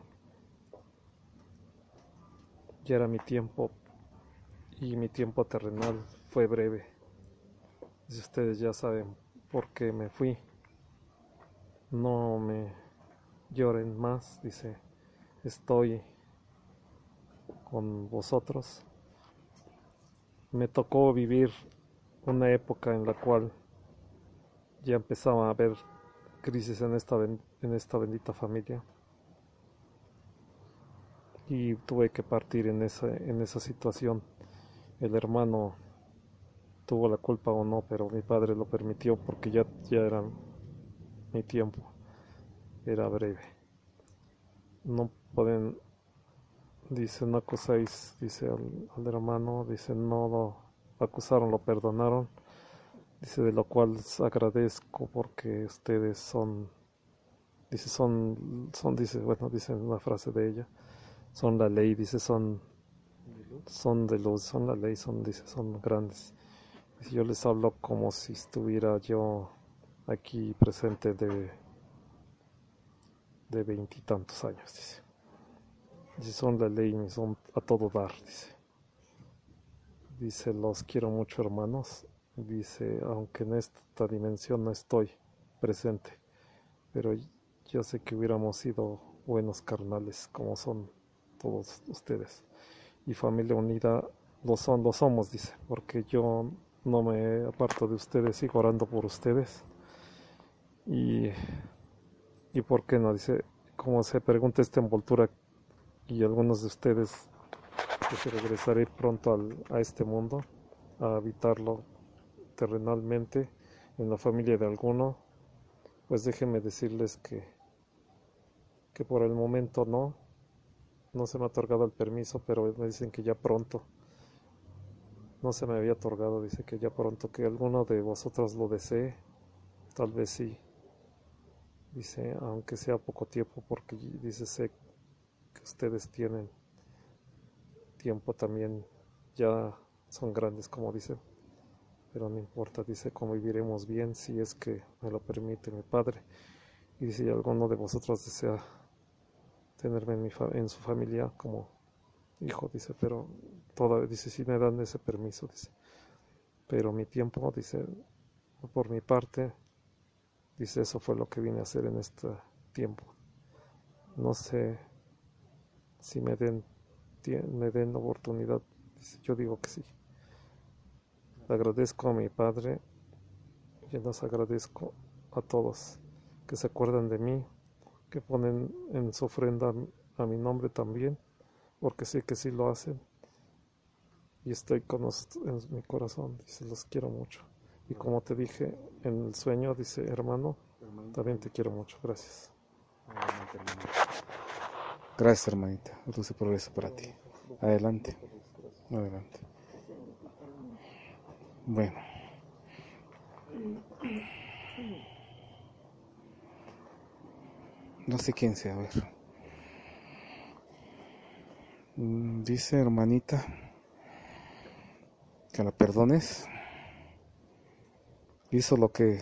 D: Ya era mi tiempo, y mi tiempo terrenal fue breve. Si ustedes ya saben por qué me fui, no me lloren más, dice, estoy con vosotros. Me tocó vivir una época en la cual ya empezaba a haber crisis en esta bendita familia, y tuve que partir en esa situación. El hermano tuvo la culpa o no, pero mi padre lo permitió porque ya era mi tiempo, era breve. No pueden, dice, no acusáis, dice al hermano, dice, no lo acusaron, lo perdonaron, dice, de lo cual agradezco porque ustedes son, dice, dice, bueno, dice una frase de ella, son la ley, dice, son de luz, son la ley, dice, son grandes. Dice, yo les hablo como si estuviera yo aquí presente de 20 y tantos años, dice. Dice, son la ley, son a todo dar, dice. Dice, los quiero mucho, hermanos. Dice, aunque en esta dimensión no estoy presente, pero yo sé que hubiéramos sido buenos carnales como son todos ustedes. Y familia unida lo somos, dice, porque yo no me aparto de ustedes, sigo orando por ustedes. Y por qué no, dice, como se pregunta esta envoltura, y algunos de ustedes, que regresaré pronto a este mundo, a habitarlo terrenalmente en la familia de alguno, pues déjenme decirles que por el momento no se me ha otorgado el permiso, pero me dicen que ya pronto, no se me había otorgado, dice que ya pronto, que alguno de vosotros lo desee, tal vez sí, dice, aunque sea poco tiempo, porque dice, sé que ustedes tienen tiempo también, ya son grandes, como dicen, pero no importa, dice, conviviremos bien si es que me lo permite mi padre. Y si alguno de vosotros desea tenerme en su familia como hijo, dice, pero dice, si me dan ese permiso, dice, pero mi tiempo, dice, por mi parte, dice, eso fue lo que vine a hacer en este tiempo. No sé si me den oportunidad, dice, yo digo que sí. Le agradezco a mi padre y les agradezco a todos que se acuerdan de mí, que ponen en su ofrenda a mi nombre también, porque sé que sí lo hacen, y estoy con en mi corazón, dice, los quiero mucho. Y como te dije en el sueño, dice, hermano, también te quiero mucho. Gracias.
A: Gracias, hermanita. Dulce progreso para ti. Adelante. Adelante. Bueno. No sé quién sea, a ver. Dice, hermanita, que la perdones. Hizo lo que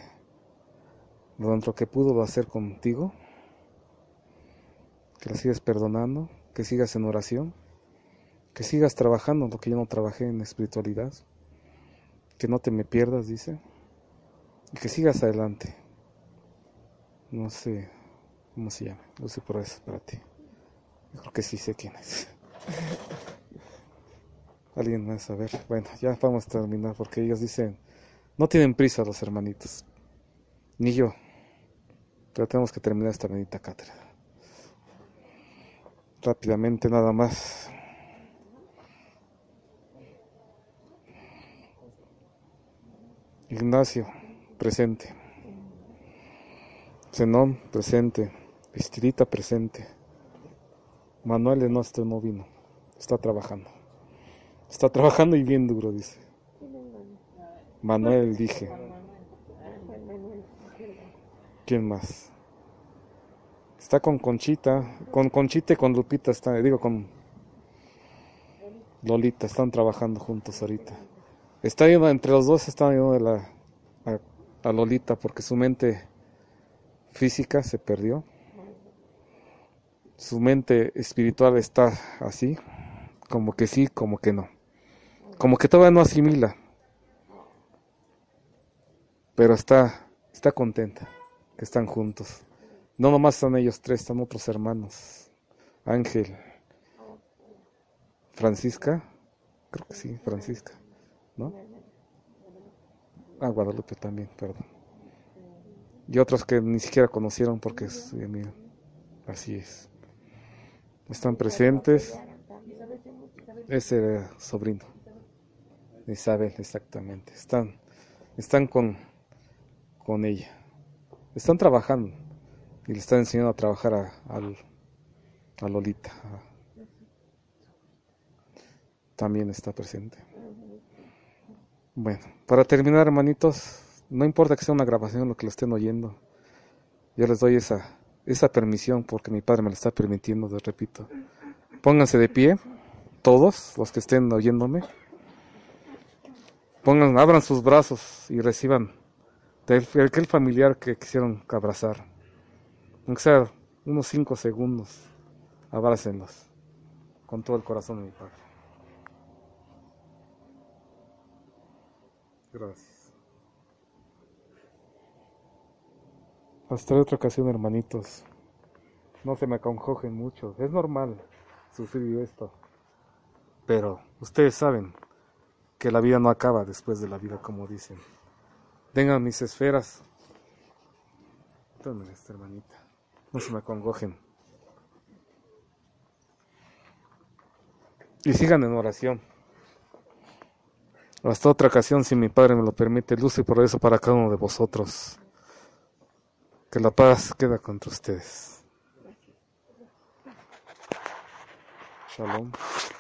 A: pudo hacer contigo. Que la sigas perdonando, que sigas en oración, que sigas trabajando lo que yo no trabajé en espiritualidad, que no te me pierdas, dice, y que sigas adelante. No sé cómo se llama, no sé por eso para ti. Yo creo que sí sé quién es. Alguien más, a ver. Bueno, ya vamos a terminar porque ellos dicen, no tienen prisa los hermanitos, ni yo, pero tenemos que terminar esta bendita cátedra. Rápidamente nada más. Ignacio, presente. Zenón, presente. Estirita, presente. Manuel de Nostro no vino. Está trabajando. Está trabajando y bien duro, dice. Manuel, dije. ¿Quién más? Está con Conchita. Con Conchita y con Lupita está. Digo, con Lolita. Están trabajando juntos ahorita. Está yendo, entre los dos están yendo a Lolita porque su mente física se perdió. Su mente espiritual está así, como que sí, como que no. Como que todavía no asimila. Pero está contenta que están juntos. No nomás están ellos tres, están otros hermanos. Ángel, Francisca, creo que sí, Francisca, ¿no? Guadalupe también, perdón. Y otros que ni siquiera conocieron porque es mi amigo. Así es. Están presentes. Ese sobrino. Isabel, exactamente. Están con ella. Están trabajando. Y le están enseñando a trabajar a Lolita. También está presente. Bueno, para terminar, hermanitos, no importa que sea una grabación lo que lo estén oyendo. Yo les doy esa permisión porque mi padre me lo está permitiendo, les repito. Pónganse de pie, todos los que estén oyéndome. Abran sus brazos y reciban de aquel familiar que quisieron abrazar. Aunque sea unos 5 segundos, abrácenlos con todo el corazón de mi padre. Gracias. Hasta otra ocasión, hermanitos. No se me acongojen mucho. Es normal sufrir esto. Pero ustedes saben que la vida no acaba después de la vida, como dicen. Tengan mis esferas. Tomen esta, hermanita. No se me acongojen. Y sigan en oración. Hasta otra ocasión, si mi Padre me lo permite, luz y progreso para cada uno de vosotros. Que la paz queda contra ustedes. Shalom.